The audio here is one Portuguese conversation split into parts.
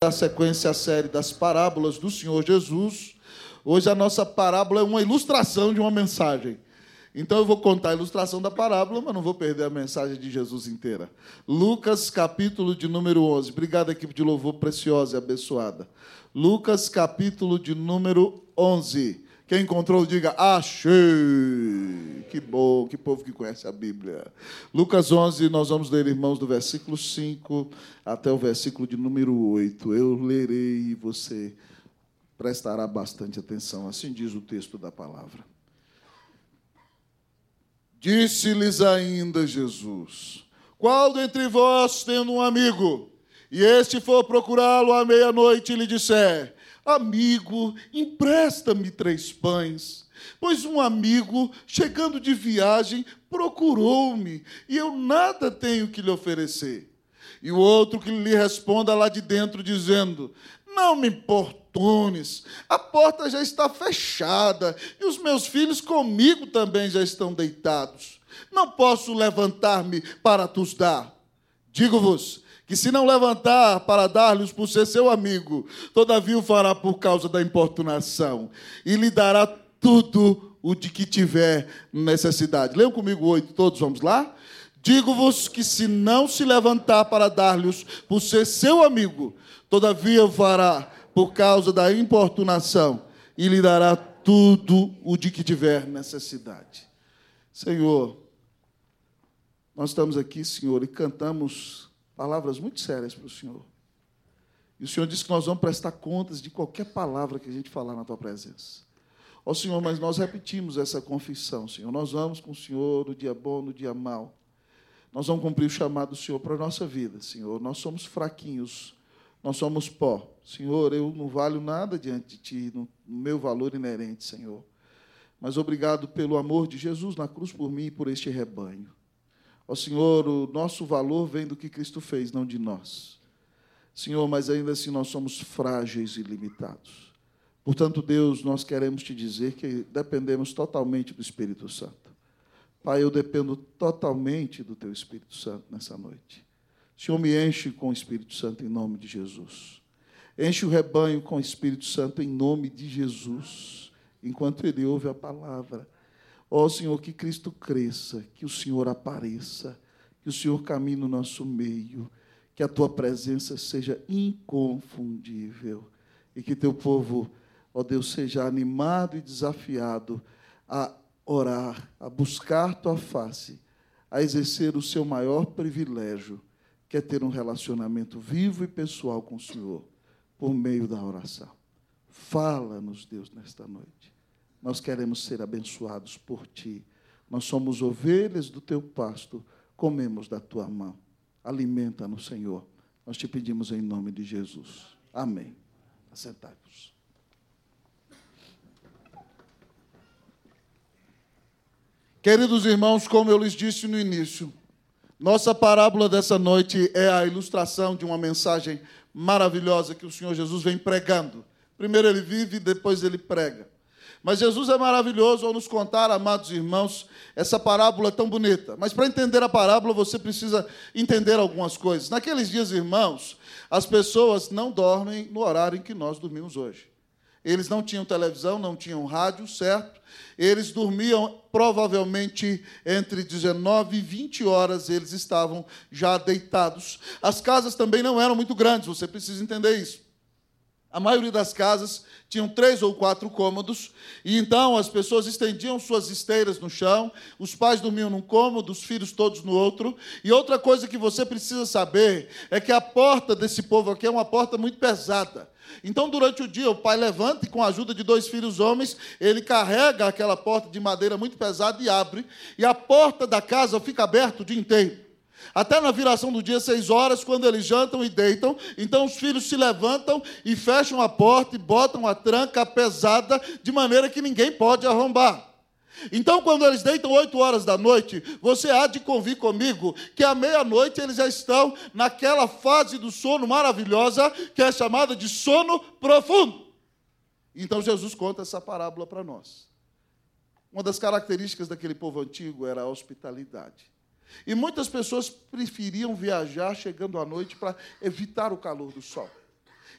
A sequência, a série das parábolas do Senhor Jesus. Hoje a nossa parábola é uma ilustração de uma mensagem. Então eu vou contar a ilustração da parábola, mas não vou perder a mensagem de Jesus inteira. Lucas, capítulo de número 11. Obrigado, equipe de louvor preciosa e abençoada. Lucas, capítulo de número 11. Quem encontrou, diga, achei! Que bom, que povo que conhece a Bíblia. Lucas 11, nós vamos ler, irmãos, do versículo 5 até o versículo de número 8. Eu lerei e você prestará bastante atenção. Assim diz o texto da palavra. Disse-lhes ainda Jesus: qual dentre vós tendo um amigo, e este for procurá-lo à meia-noite e lhe disser: amigo, empresta-me 3 pães, pois um amigo, chegando de viagem, procurou-me, e eu nada tenho que lhe oferecer. E o outro que lhe responda lá de dentro, dizendo: não me importunes, a porta já está fechada, e os meus filhos comigo também já estão deitados. Não posso levantar-me para te dar. Digo-vos que se não levantar para dar-lhes por ser seu amigo, todavia o fará por causa da importunação, e lhe dará tudo o de que tiver necessidade. Leiam comigo 8, todos, vamos lá? Digo-vos que se não se levantar para dar-lhes por ser seu amigo, todavia o fará por causa da importunação, e lhe dará tudo o de que tiver necessidade. Senhor, nós estamos aqui, Senhor, e cantamos palavras muito sérias para o Senhor. E o Senhor disse que nós vamos prestar contas de qualquer palavra que a gente falar na Tua presença. Ó Senhor, mas nós repetimos essa confissão, Senhor. Nós vamos com o Senhor no dia bom, no dia mau. Nós vamos cumprir o chamado do Senhor para a nossa vida, Senhor. Nós somos fraquinhos, nós somos pó. Senhor, eu não valho nada diante de Ti, no meu valor inerente, Senhor. Mas obrigado pelo amor de Jesus na cruz por mim e por este rebanho. Ó Senhor, o nosso valor vem do que Cristo fez, não de nós. Senhor, mas ainda assim nós somos frágeis e limitados. Portanto, Deus, nós queremos Te dizer que dependemos totalmente do Espírito Santo. Pai, eu dependo totalmente do Teu Espírito Santo nessa noite. Senhor, me enche com o Espírito Santo em nome de Jesus. Enche o rebanho com o Espírito Santo em nome de Jesus, enquanto ele ouve a palavra. Ó Senhor, que Cristo cresça, que o Senhor apareça, que o Senhor caminhe no nosso meio, que a Tua presença seja inconfundível e que Teu povo, ó Deus, seja animado e desafiado a orar, a buscar Tua face, a exercer o seu maior privilégio, que é ter um relacionamento vivo e pessoal com o Senhor, por meio da oração. Fala-nos, Deus, nesta noite. Nós queremos ser abençoados por Ti. Nós somos ovelhas do Teu pasto, comemos da Tua mão. Alimenta-nos, Senhor. Nós Te pedimos em nome de Jesus. Amém. Assentai-vos. Queridos irmãos, como eu lhes disse no início, nossa parábola dessa noite é a ilustração de uma mensagem maravilhosa que o Senhor Jesus vem pregando. Primeiro ele vive, depois ele prega. Mas Jesus é maravilhoso ao nos contar, amados irmãos, essa parábola tão bonita. Mas para entender a parábola, você precisa entender algumas coisas. Naqueles dias, irmãos, as pessoas não dormem no horário em que nós dormimos hoje. Eles não tinham televisão, não tinham rádio, certo? Eles dormiam provavelmente entre 19 e 20 horas, eles estavam já deitados. As casas também não eram muito grandes, você precisa entender isso. A maioria das casas tinham 3 ou 4 cômodos, e então as pessoas estendiam suas esteiras no chão, os pais dormiam num cômodo, os filhos todos no outro. E outra coisa que você precisa saber é que a porta desse povo aqui é uma porta muito pesada. Então, durante o dia, o pai levanta e, com a ajuda de 2 filhos homens, ele carrega aquela porta de madeira muito pesada e abre, e a porta da casa fica aberta o dia inteiro. Até na viração do dia, 6 horas, quando eles jantam e deitam, então os filhos se levantam e fecham a porta e botam a tranca pesada, de maneira que ninguém pode arrombar. Então, quando eles deitam 8 horas da noite, você há de convir comigo que à meia-noite eles já estão naquela fase do sono maravilhosa, que é chamada de sono profundo. Então, Jesus conta essa parábola para nós. Uma das características daquele povo antigo era a hospitalidade. E muitas pessoas preferiam viajar chegando à noite para evitar o calor do sol.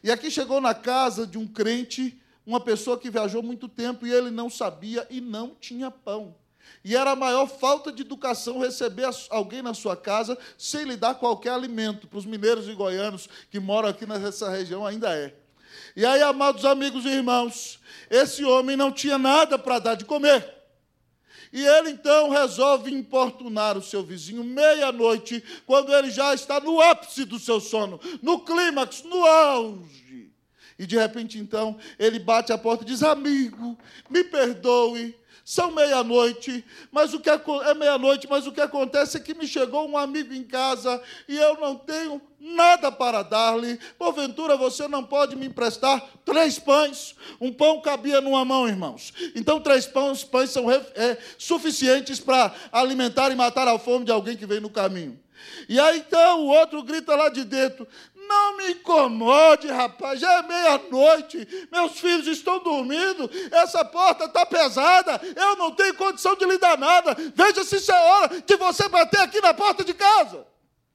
E aqui chegou na casa de um crente, uma pessoa que viajou muito tempo, e ele não sabia e não tinha pão. E era a maior falta de educação receber alguém na sua casa sem lhe dar qualquer alimento. Para os mineiros e goianos que moram aqui nessa região ainda é. E aí, amados amigos e irmãos, esse homem não tinha nada para dar de comer. E ele, então, resolve importunar o seu vizinho meia-noite, quando ele já está no ápice do seu sono, no clímax, no auge. E, de repente, então, ele bate a porta e diz: amigo, me perdoe, são meia-noite, mas o que acontece é que me chegou um amigo em casa e eu não tenho nada para dar-lhe. Porventura você não pode me emprestar 3 pães? Um pão cabia numa mão, irmãos. Então 3 pães são suficientes para alimentar e matar a fome de alguém que vem no caminho. E aí então o outro grita lá de dentro: não me incomode, rapaz, já é meia-noite, meus filhos estão dormindo, essa porta está pesada, eu não tenho condição de lhe dar nada, veja se isso é hora de você bater aqui na porta de casa.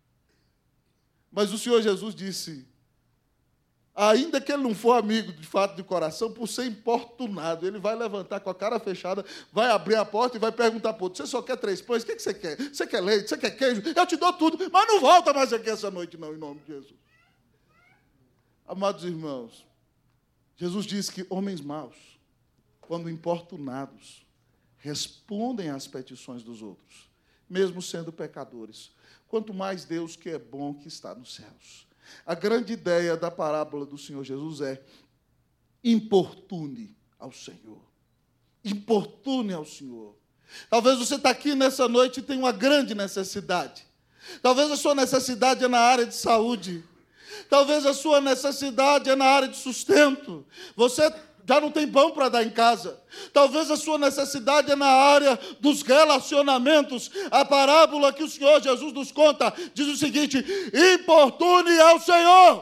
Mas o Senhor Jesus disse, ainda que ele não for amigo de fato de coração, por ser importunado, ele vai levantar com a cara fechada, vai abrir a porta e vai perguntar para o outro: você só quer 3 pães? O que você quer? Você quer leite? Você quer queijo? Eu te dou tudo, mas não volta mais aqui essa noite não, em nome de Jesus. Amados irmãos, Jesus diz que homens maus, quando importunados, respondem às petições dos outros, mesmo sendo pecadores. Quanto mais Deus, que é bom, que está nos céus. A grande ideia da parábola do Senhor Jesus é: importune ao Senhor. Importune ao Senhor. Talvez você está aqui nessa noite e tenha uma grande necessidade. Talvez a sua necessidade é na área de saúde. Talvez a sua necessidade é na área de sustento. Você já não tem pão para dar em casa. Talvez a sua necessidade é na área dos relacionamentos. A parábola que o Senhor Jesus nos conta diz o seguinte: importune ao Senhor.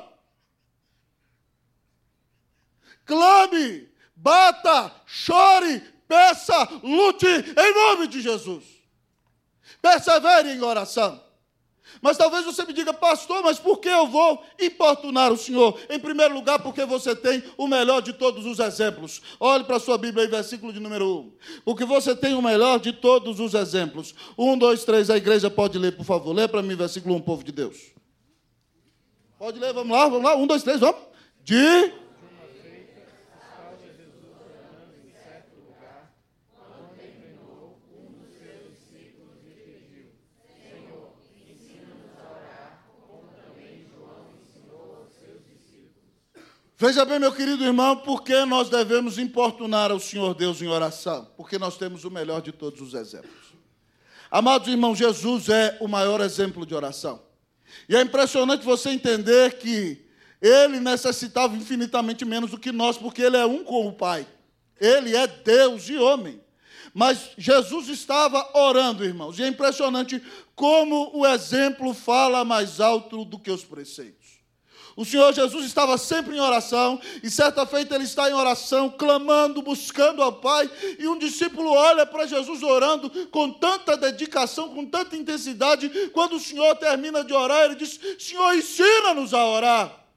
Clame, bata, chore, peça, lute em nome de Jesus. Persevere em oração. Mas talvez você me diga: pastor, mas por que eu vou importunar o Senhor? Em primeiro lugar, porque você tem o melhor de todos os exemplos. Olhe para a sua Bíblia aí, versículo de número 1. Porque você tem o melhor de todos os exemplos. 1, 2, 3, a igreja pode ler, por favor. Lê para mim, versículo 1, povo de Deus. Pode ler, vamos lá. 1, 2, 3, vamos. Veja bem, meu querido irmão, por que nós devemos importunar ao Senhor Deus em oração? Porque nós temos o melhor de todos os exemplos. Amados irmãos, Jesus é o maior exemplo de oração. E é impressionante você entender que ele necessitava infinitamente menos do que nós, porque ele é um com o Pai. Ele é Deus e homem. Mas Jesus estava orando, irmãos. E é impressionante como o exemplo fala mais alto do que os preceitos. O Senhor Jesus estava sempre em oração, e certa feita ele está em oração, clamando, buscando ao Pai, e um discípulo olha para Jesus orando com tanta dedicação, com tanta intensidade. Quando o Senhor termina de orar, ele diz: Senhor, ensina-nos a orar,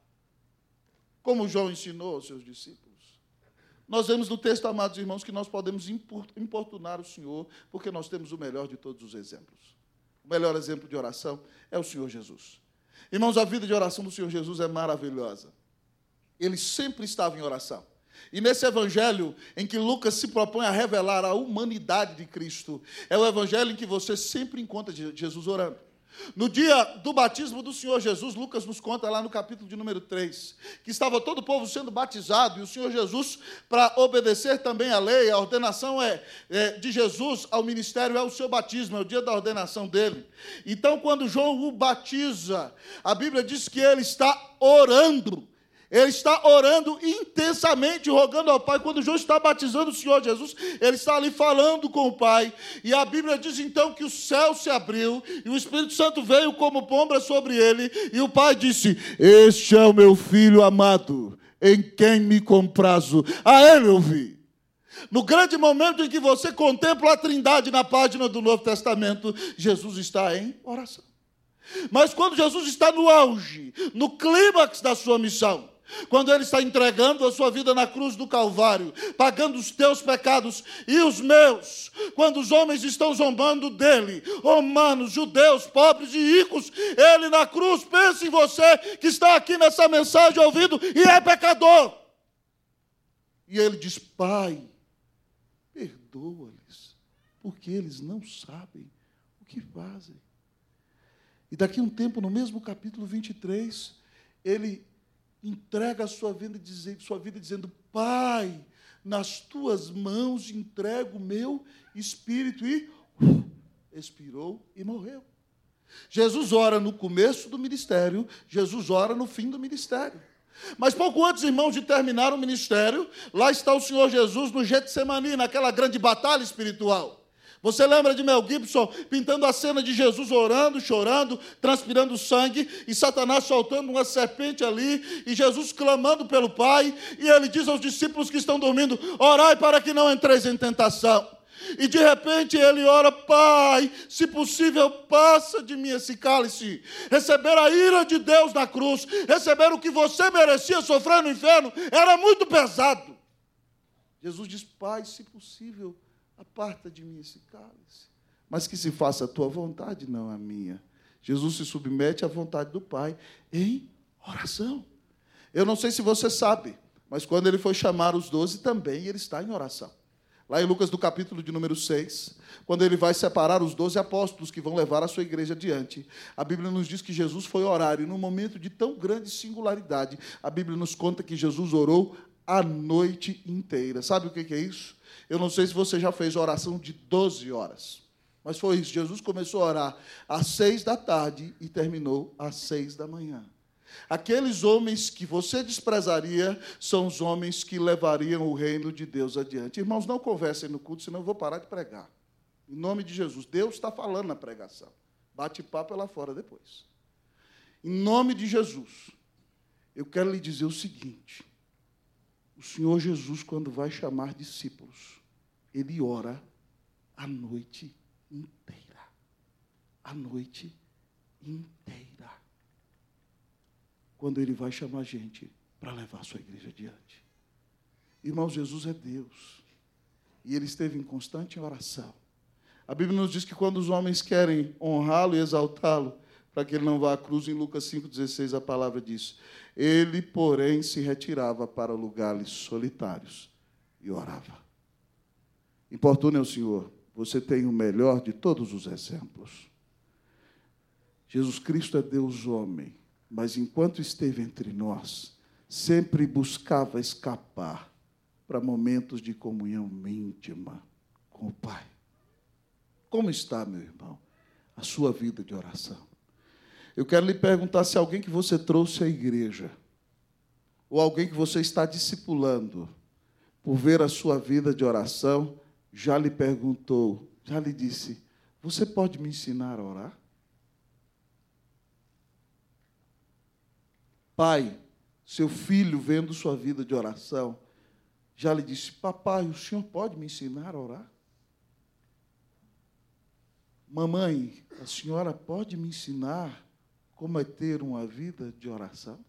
como João ensinou aos seus discípulos. Nós vemos no texto, amados irmãos, que nós podemos importunar o Senhor, porque nós temos o melhor de todos os exemplos. O melhor exemplo de oração é o Senhor Jesus. Irmãos, a vida de oração do Senhor Jesus é maravilhosa. Ele sempre estava em oração. E nesse evangelho em que Lucas se propõe a revelar a humanidade de Cristo, é o evangelho em que você sempre encontra Jesus orando. No dia do batismo do Senhor Jesus, Lucas nos conta lá no capítulo de número 3, que estava todo o povo sendo batizado, e o Senhor Jesus, para obedecer também à lei, a ordenação de Jesus ao ministério é o seu batismo, é o dia da ordenação dele. Então, quando João o batiza, a Bíblia diz que ele está orando. Ele está orando intensamente, rogando ao Pai. Quando João está batizando o Senhor Jesus, ele está ali falando com o Pai. E a Bíblia diz então que o céu se abriu e o Espírito Santo veio como pomba sobre ele. E o Pai disse: este é o meu Filho amado, em quem me comprazo. A ele ouvi. No grande momento em que você contempla a Trindade na página do Novo Testamento, Jesus está em oração. Mas quando Jesus está no auge, no clímax da sua missão, quando Ele está entregando a sua vida na cruz do Calvário, pagando os teus pecados e os meus, quando os homens estão zombando dele, romanos, judeus, pobres e ricos, Ele na cruz, pensa em você que está aqui nessa mensagem ouvindo e é pecador. E Ele diz: Pai, perdoa-lhes, porque eles não sabem o que fazem. E daqui a um tempo, no mesmo capítulo 23, Ele entrega a sua vida dizendo: Pai, nas tuas mãos entrego o meu espírito. E expirou e morreu. Jesus ora no começo do ministério, Jesus ora no fim do ministério. Mas pouco antes, irmãos, de terminar o ministério, lá está o Senhor Jesus no Getsemani, naquela grande batalha espiritual. Você lembra de Mel Gibson pintando a cena de Jesus orando, chorando, transpirando sangue, e Satanás soltando uma serpente ali, e Jesus clamando pelo Pai, e Ele diz aos discípulos que estão dormindo: orai para que não entreis em tentação. E de repente Ele ora: Pai, se possível, passa de mim esse cálice. Receber a ira de Deus na cruz, receber o que você merecia sofrer no inferno, era muito pesado. Jesus diz: Pai, se possível, aparta de mim esse cálice, mas que se faça a tua vontade, não a minha. Jesus se submete à vontade do Pai em oração. Eu não sei se você sabe, mas quando Ele foi chamar os 12 também, Ele está em oração. Lá em Lucas, do capítulo de número 6, quando Ele vai separar os 12 apóstolos que vão levar a sua igreja adiante, a Bíblia nos diz que Jesus foi orar, e num momento de tão grande singularidade, a Bíblia nos conta que Jesus orou a noite inteira. Sabe o que é isso? Eu não sei se você já fez oração de 12 horas, mas foi isso. Jesus começou a orar às 6 da tarde e terminou às 6 da manhã. Aqueles homens que você desprezaria são os homens que levariam o reino de Deus adiante. Irmãos, não conversem no culto, senão eu vou parar de pregar. Em nome de Jesus, Deus está falando na pregação. Bate papo lá fora depois. Em nome de Jesus, eu quero lhe dizer o seguinte: o Senhor Jesus, quando vai chamar discípulos, Ele ora a noite inteira. A noite inteira. Quando Ele vai chamar gente para levar a sua igreja adiante. Irmãos, Jesus é Deus. E Ele esteve em constante oração. A Bíblia nos diz que quando os homens querem honrá-lo e exaltá-lo, para que Ele não vá à cruz, em Lucas 5,16, a palavra diz: Ele, porém, se retirava para lugares solitários e orava. Importune ao Senhor, você tem o melhor de todos os exemplos. Jesus Cristo é Deus homem, mas enquanto esteve entre nós, sempre buscava escapar para momentos de comunhão íntima com o Pai. Como está, meu irmão, a sua vida de oração? Eu quero lhe perguntar se alguém que você trouxe à igreja, ou alguém que você está discipulando, por ver a sua vida de oração, já lhe perguntou, já lhe disse: você pode me ensinar a orar? Pai, seu filho, vendo sua vida de oração, já lhe disse: papai, o senhor pode me ensinar a orar? Mamãe, a senhora pode me ensinar como é ter uma vida de oração?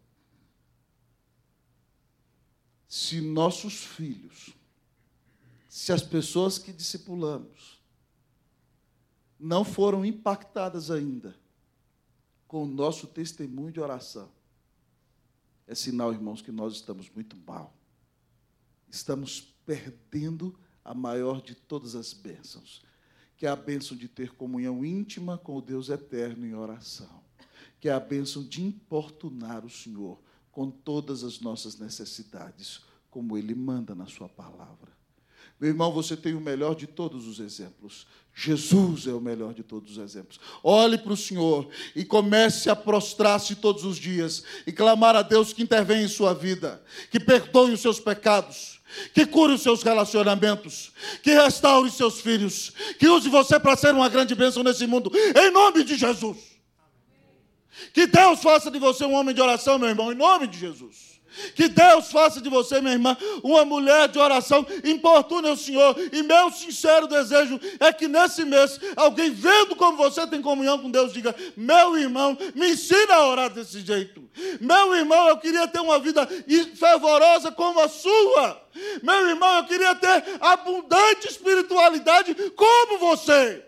Se nossos filhos, se as pessoas que discipulamos, não foram impactadas ainda com o nosso testemunho de oração, é sinal, irmãos, que nós estamos muito mal. Estamos perdendo a maior de todas as bênçãos, que é a bênção de ter comunhão íntima com o Deus eterno em oração, que é a bênção de importunar o Senhor com todas as nossas necessidades, como Ele manda na sua palavra. Meu irmão, você tem o melhor de todos os exemplos. Jesus é o melhor de todos os exemplos. Olhe para o Senhor e comece a prostrar-se todos os dias e clamar a Deus que intervenha em sua vida, que perdoe os seus pecados, que cure os seus relacionamentos, que restaure os seus filhos, que use você para ser uma grande bênção nesse mundo, em nome de Jesus. Que Deus faça de você um homem de oração, meu irmão, em nome de Jesus. Que Deus faça de você, minha irmã, uma mulher de oração. Importune ao Senhor. E meu sincero desejo é que nesse mês, alguém vendo como você tem comunhão com Deus, diga: meu irmão, me ensina a orar desse jeito. Meu irmão, eu queria ter uma vida fervorosa como a sua. Meu irmão, eu queria ter abundante espiritualidade como você.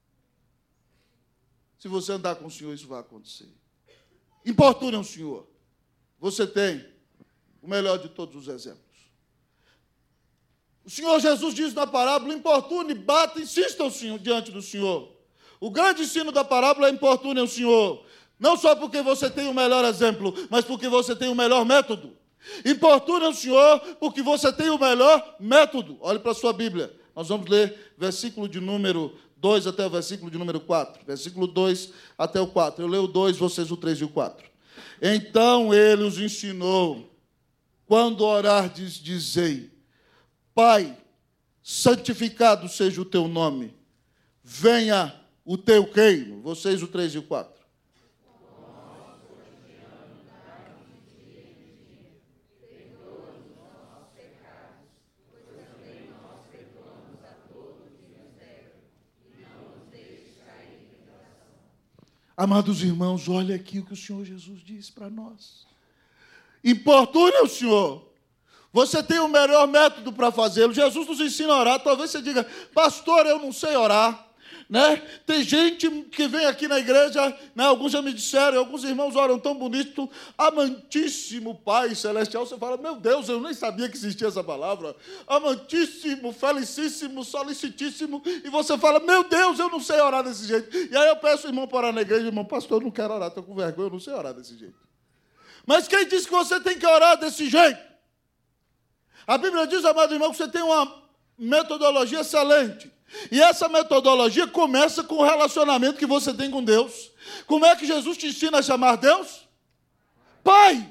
Se você andar com o Senhor, isso vai acontecer. Importune ao Senhor. Você tem o melhor de todos os exemplos. O Senhor Jesus diz na parábola: importune, bata, insista ao Senhor, diante do Senhor. O grande ensino da parábola é: importune ao Senhor. Não só porque você tem o melhor exemplo, mas porque você tem o melhor método. Importune ao Senhor porque você tem o melhor método. Olhe para a sua Bíblia. Nós vamos ler versículo de número 2 até o versículo de número 4. Versículo 2 até o 4. Eu leio o 2, vocês o 3 e o 4. Então ele os ensinou: quando orardes, dizei: Pai, santificado seja o teu nome, venha o teu reino. Vocês o 3 e o 4. Amados irmãos, olha aqui o que o Senhor Jesus disse para nós. Importune ao Senhor. Você tem o melhor método para fazê-lo. Jesus nos ensina a orar. Talvez você diga: pastor, eu não sei orar. Né? Tem gente que vem aqui na igreja, né? Alguns já me disseram, alguns irmãos oram tão bonito: amantíssimo Pai Celestial. Você fala: meu Deus, eu nem sabia que existia essa palavra. Amantíssimo, felicíssimo, solicitíssimo. E você fala: meu Deus, eu não sei orar desse jeito. E aí eu peço o irmão para orar na igreja: irmão, pastor, eu não quero orar, estou com vergonha, eu não sei orar desse jeito. Mas quem disse que você tem que orar desse jeito? A Bíblia diz, amado irmão, que você tem uma metodologia excelente. E essa metodologia começa com o relacionamento que você tem com Deus. Como é que Jesus te ensina a chamar Deus? Pai.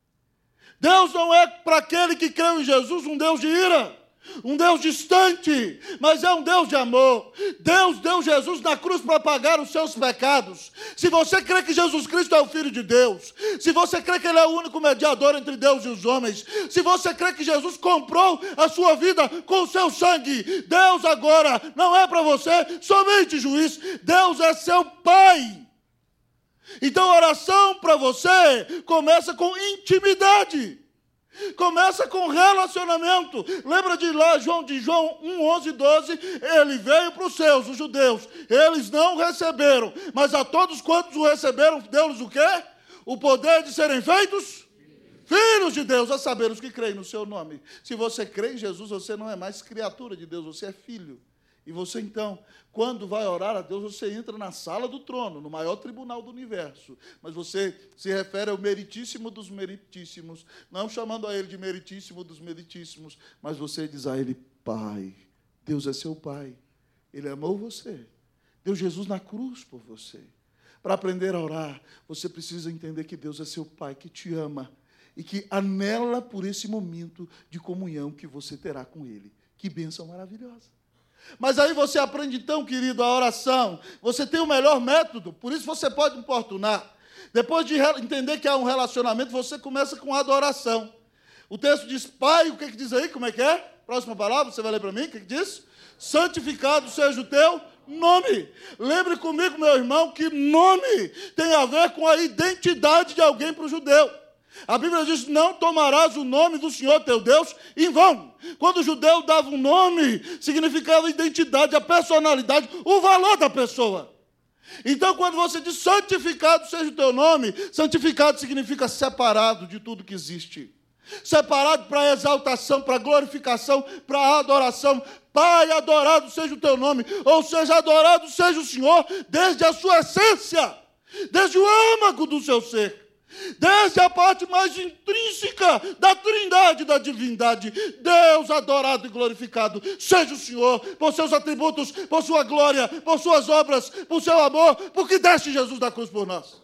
Deus não é, para aquele que creu em Jesus, um Deus de ira, um Deus distante, mas é um Deus de amor. Deus deu Jesus na cruz para pagar os seus pecados. Se você crê que Jesus Cristo é o Filho de Deus, se você crê que Ele é o único mediador entre Deus e os homens, se você crê que Jesus comprou a sua vida com o seu sangue, Deus agora não é para você somente juiz, Deus é seu Pai. Então a oração para você começa com intimidade. Começa com relacionamento. Lembra de lá, João 1, 11 e 12? Ele veio para os seus, os judeus. Eles não receberam, mas a todos quantos o receberam, deu-lhes o quê? O poder de serem feitos filhos de Deus, a saber, os que creem no seu nome. Se você crê em Jesus, você não é mais criatura de Deus, você é filho. E você, então, quando vai orar a Deus, você entra na sala do trono, no maior tribunal do universo. Mas você se refere ao meritíssimo dos meritíssimos, não chamando a Ele de meritíssimo dos meritíssimos, mas você diz a Ele: Pai. Deus é seu Pai. Ele amou você. Deu Jesus na cruz por você. Para aprender a orar, você precisa entender que Deus é seu Pai, que te ama e que anela por esse momento de comunhão que você terá com Ele. Que bênção maravilhosa. Mas aí você aprende então, querido, a oração. Você tem o melhor método, por isso você pode importunar. Depois de entender que há um relacionamento, você começa com adoração. O texto diz: Pai, o que diz aí? Como é que é? Próxima palavra, você vai ler para mim, o que diz? Santificado seja o teu nome. Lembre comigo, meu irmão, que nome tem a ver com a identidade de alguém para o judeu. A Bíblia diz: não tomarás o nome do Senhor teu Deus em vão. Quando o judeu dava um nome, significava a identidade, a personalidade, o valor da pessoa. Então, quando você diz santificado seja o teu nome, santificado significa separado de tudo que existe. Separado para a exaltação, para a glorificação, para a adoração. Pai, adorado seja o teu nome, ou seja, adorado seja o Senhor desde a sua essência, desde o âmago do seu ser. Desde a parte mais intrínseca da trindade, da divindade. Deus adorado e glorificado seja o Senhor, por seus atributos, por sua glória, por suas obras, por seu amor, porque deste Jesus da cruz por nós.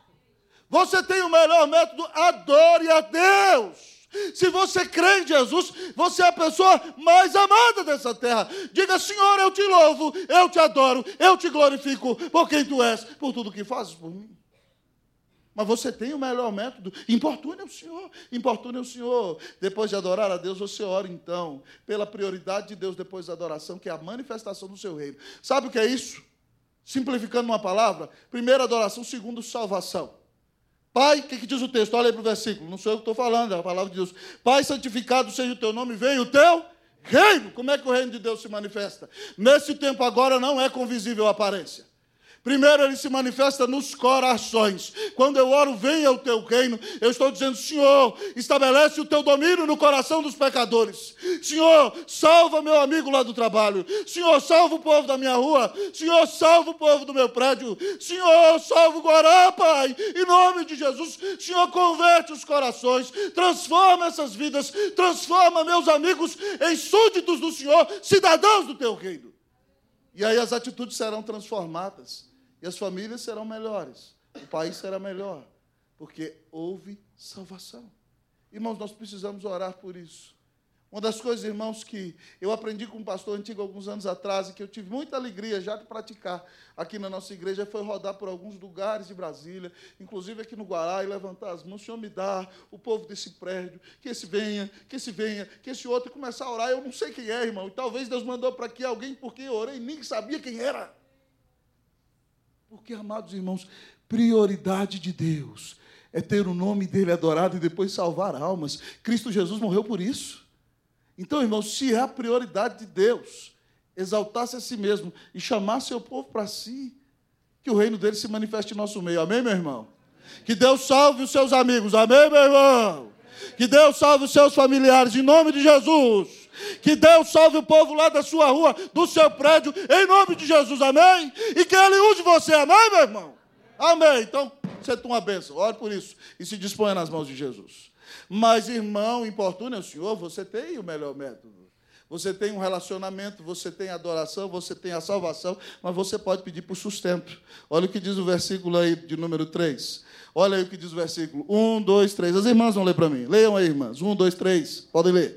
Você tem o melhor método: adore a Deus. Se você crê em Jesus, você é a pessoa mais amada dessa terra. Diga: Senhor, eu te louvo, eu te adoro, eu te glorifico por quem tu és, por tudo que fazes por mim. Mas você tem o melhor método. Importune o Senhor. Importune o Senhor. Depois de adorar a Deus, você ora, então, pela prioridade de Deus depois da adoração, que é a manifestação do seu reino. Sabe o que é isso? Simplificando uma palavra, primeiro, adoração. Segundo, salvação. Pai, o que diz o texto? Olha aí para o versículo. Não sou eu que estou falando, é a palavra de Deus. Pai, santificado seja o teu nome, venha o teu reino. Como é que o reino de Deus se manifesta? Nesse tempo agora não é com visível aparência. Primeiro, ele se manifesta nos corações. Quando eu oro, venha o teu reino, eu estou dizendo, Senhor, estabelece o teu domínio no coração dos pecadores. Senhor, salva meu amigo lá do trabalho. Senhor, salva o povo da minha rua. Senhor, salva o povo do meu prédio. Senhor, salva o Guará, Pai. Em nome de Jesus, Senhor, converte os corações, transforma essas vidas, transforma meus amigos em súditos do Senhor, cidadãos do teu reino. E aí as atitudes serão transformadas. E as famílias serão melhores. O país será melhor. Porque houve salvação. Irmãos, nós precisamos orar por isso. Uma das coisas, irmãos, que eu aprendi com um pastor antigo alguns anos atrás e que eu tive muita alegria já de praticar aqui na nossa igreja foi rodar por alguns lugares de Brasília, inclusive aqui no Guará, e levantar as mãos. Senhor, me dá o povo desse prédio, que esse venha, que esse outro, e começar a orar. Eu não sei quem é, irmão. E talvez Deus mandou para aqui alguém porque eu orei e nem sabia quem era. Porque, amados irmãos, prioridade de Deus é ter o nome dele adorado e depois salvar almas. Cristo Jesus morreu por isso. Então, irmãos, se é a prioridade de Deus exaltar-se a si mesmo e chamar seu povo para si, que o reino dele se manifeste em nosso meio. Amém, meu irmão? Que Deus salve os seus amigos. Amém, meu irmão? Que Deus salve os seus familiares, em nome de Jesus. Que Deus salve o povo lá da sua rua, do seu prédio, em nome de Jesus, amém? E que Ele use você, amém, meu irmão? Amém. Então, você tem uma bênção, ore por isso e se disponha nas mãos de Jesus. Mas, irmão, importune ao Senhor, você tem o melhor método. Você tem um relacionamento, você tem a adoração, você tem a salvação, mas você pode pedir por sustento. Olha o que diz o versículo aí de número 3. Olha aí o que diz o versículo 1, 2, 3. As irmãs vão ler para mim. Leiam aí, irmãs. 1, 2, 3. Podem ler.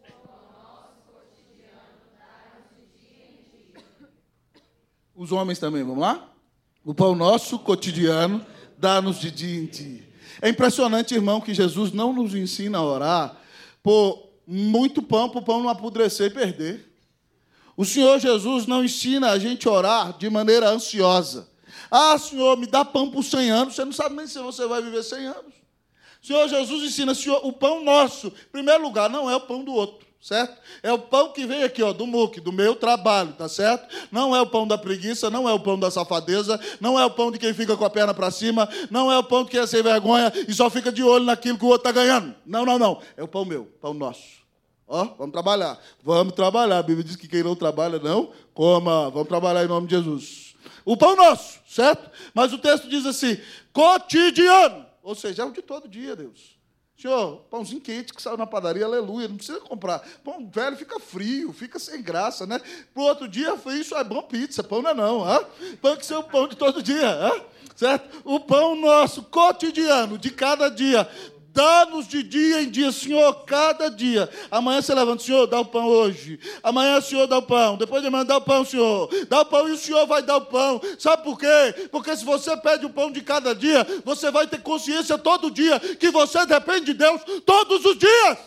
Os homens também, vamos lá? O pão nosso cotidiano, dá-nos de dia em dia. É impressionante, irmão, que Jesus não nos ensina a orar por muito pão, para o pão não apodrecer e perder. O Senhor Jesus não ensina a gente a orar de maneira ansiosa. Ah, Senhor, me dá pão por 100 anos. Você não sabe nem se você vai viver 100 anos. O Senhor Jesus ensina, Senhor, o pão nosso, em primeiro lugar, não é o pão do outro. Certo? É o pão que vem aqui, ó, do muque, do meu trabalho, tá certo? Não é o pão da preguiça, não é o pão da safadeza, não é o pão de quem fica com a perna para cima, não é o pão de quem é sem vergonha e só fica de olho naquilo que o outro está ganhando. Não, não, não. É o pão meu, pão nosso. Ó, vamos trabalhar. Vamos trabalhar. A Bíblia diz que quem não trabalha, não coma. Vamos trabalhar em nome de Jesus. O pão nosso, certo? Mas o texto diz assim, cotidiano. Ou seja, é o de todo dia, Deus. Senhor, pãozinho quente que saiu na padaria, aleluia, não precisa comprar. Pão velho fica frio, fica sem graça, né? Para o outro dia, isso é bom pizza, pão não é não. Pão que ser o pão de todo dia, certo? O pão nosso, cotidiano, de cada dia, dá-nos de dia em dia, Senhor, cada dia. Amanhã você levanta, Senhor, dá o pão hoje. Amanhã o Senhor dá o pão. Depois de amanhã dá o pão, Senhor. Dá o pão e o Senhor vai dar o pão. Sabe por quê? Porque se você pede o pão de cada dia, você vai ter consciência todo dia que você depende de Deus todos os dias.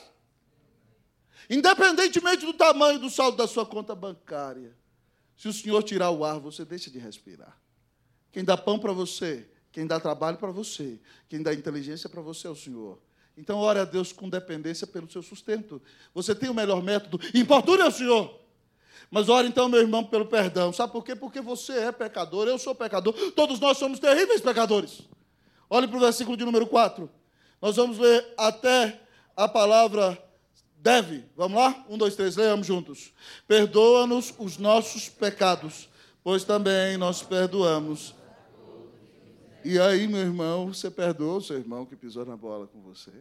Independentemente do tamanho do saldo da sua conta bancária. Se o Senhor tirar o ar, você deixa de respirar. Quem dá pão para você, quem dá trabalho para você, quem dá inteligência para você é o Senhor. Então, ore a Deus com dependência pelo seu sustento. Você tem o melhor método, importune ao Senhor. Mas ore então, meu irmão, pelo perdão. Sabe por quê? Porque você é pecador, eu sou pecador, todos nós somos terríveis pecadores. Olhe para o versículo de número 4. Nós vamos ler até a palavra deve. Vamos lá? 1, 2, 3, leiamos juntos. Perdoa-nos os nossos pecados, pois também nós perdoamos. E aí, meu irmão, você perdoa o seu irmão que pisou na bola com você?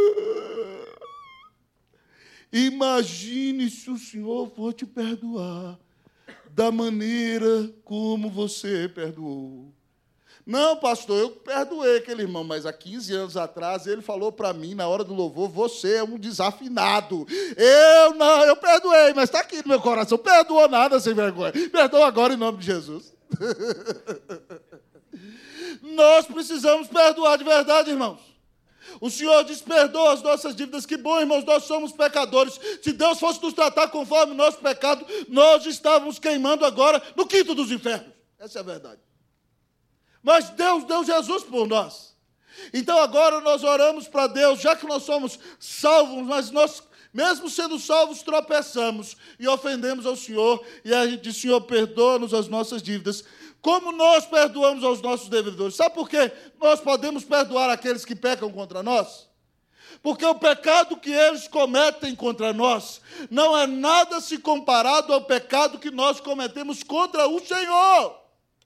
Imagine se o Senhor for te perdoar da maneira como você perdoou. Não, pastor, eu perdoei aquele irmão, mas há 15 anos atrás ele falou para mim, na hora do louvor, você é um desafinado. Eu perdoei, mas está aqui no meu coração. Perdoou nada sem vergonha. Perdoa agora em nome de Jesus. Nós precisamos perdoar de verdade, irmãos. O Senhor diz, perdoa as nossas dívidas. Que bom, irmãos, nós somos pecadores. Se Deus fosse nos tratar conforme o nosso pecado, nós estávamos queimando agora no quinto dos infernos. Essa é a verdade. Mas Deus deu Jesus por nós. Então agora nós oramos para Deus, já que nós somos salvos, mas nós, mesmo sendo salvos, tropeçamos e ofendemos ao Senhor. E a gente diz, Senhor, perdoa-nos as nossas dívidas. Como nós perdoamos aos nossos devedores? Sabe por quê? Nós podemos perdoar aqueles que pecam contra nós? Porque o pecado que eles cometem contra nós não é nada se comparado ao pecado que nós cometemos contra o Senhor.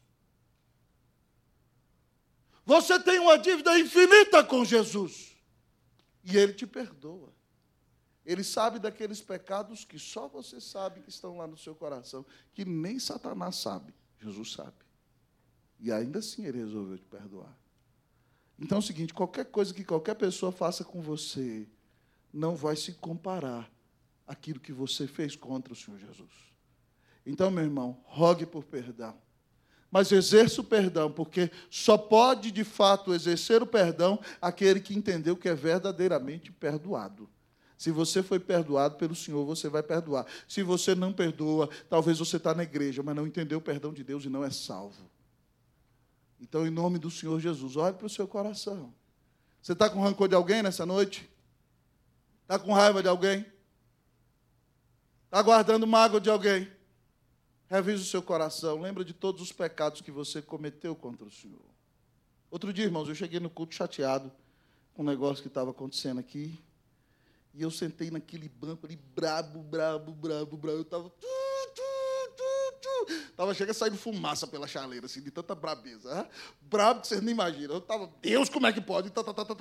Você tem uma dívida infinita com Jesus. E Ele te perdoa. Ele sabe daqueles pecados que só você sabe que estão lá no seu coração, que nem Satanás sabe. Jesus sabe. E ainda assim Ele resolveu te perdoar. Então é o seguinte, qualquer coisa que qualquer pessoa faça com você, não vai se comparar àquilo que você fez contra o Senhor Jesus. Então, meu irmão, rogue por perdão. Mas exerça o perdão, porque só pode, de fato, exercer o perdão aquele que entendeu que é verdadeiramente perdoado. Se você foi perdoado pelo Senhor, você vai perdoar. Se você não perdoa, talvez você está na igreja, mas não entendeu o perdão de Deus e não é salvo. Então, em nome do Senhor Jesus, olhe para o seu coração. Você está com rancor de alguém nessa noite? Está com raiva de alguém? Está guardando mágoa de alguém? Revise o seu coração. Lembra de todos os pecados que você cometeu contra o Senhor. Outro dia, irmãos, eu cheguei no culto chateado com um negócio que estava acontecendo aqui. E eu sentei naquele banco ali, brabo. Eu estava... Estava chegando a sair fumaça pela chaleira, assim, de tanta brabeza. Brabo que vocês não imaginam. Eu estava, Deus, como é que pode?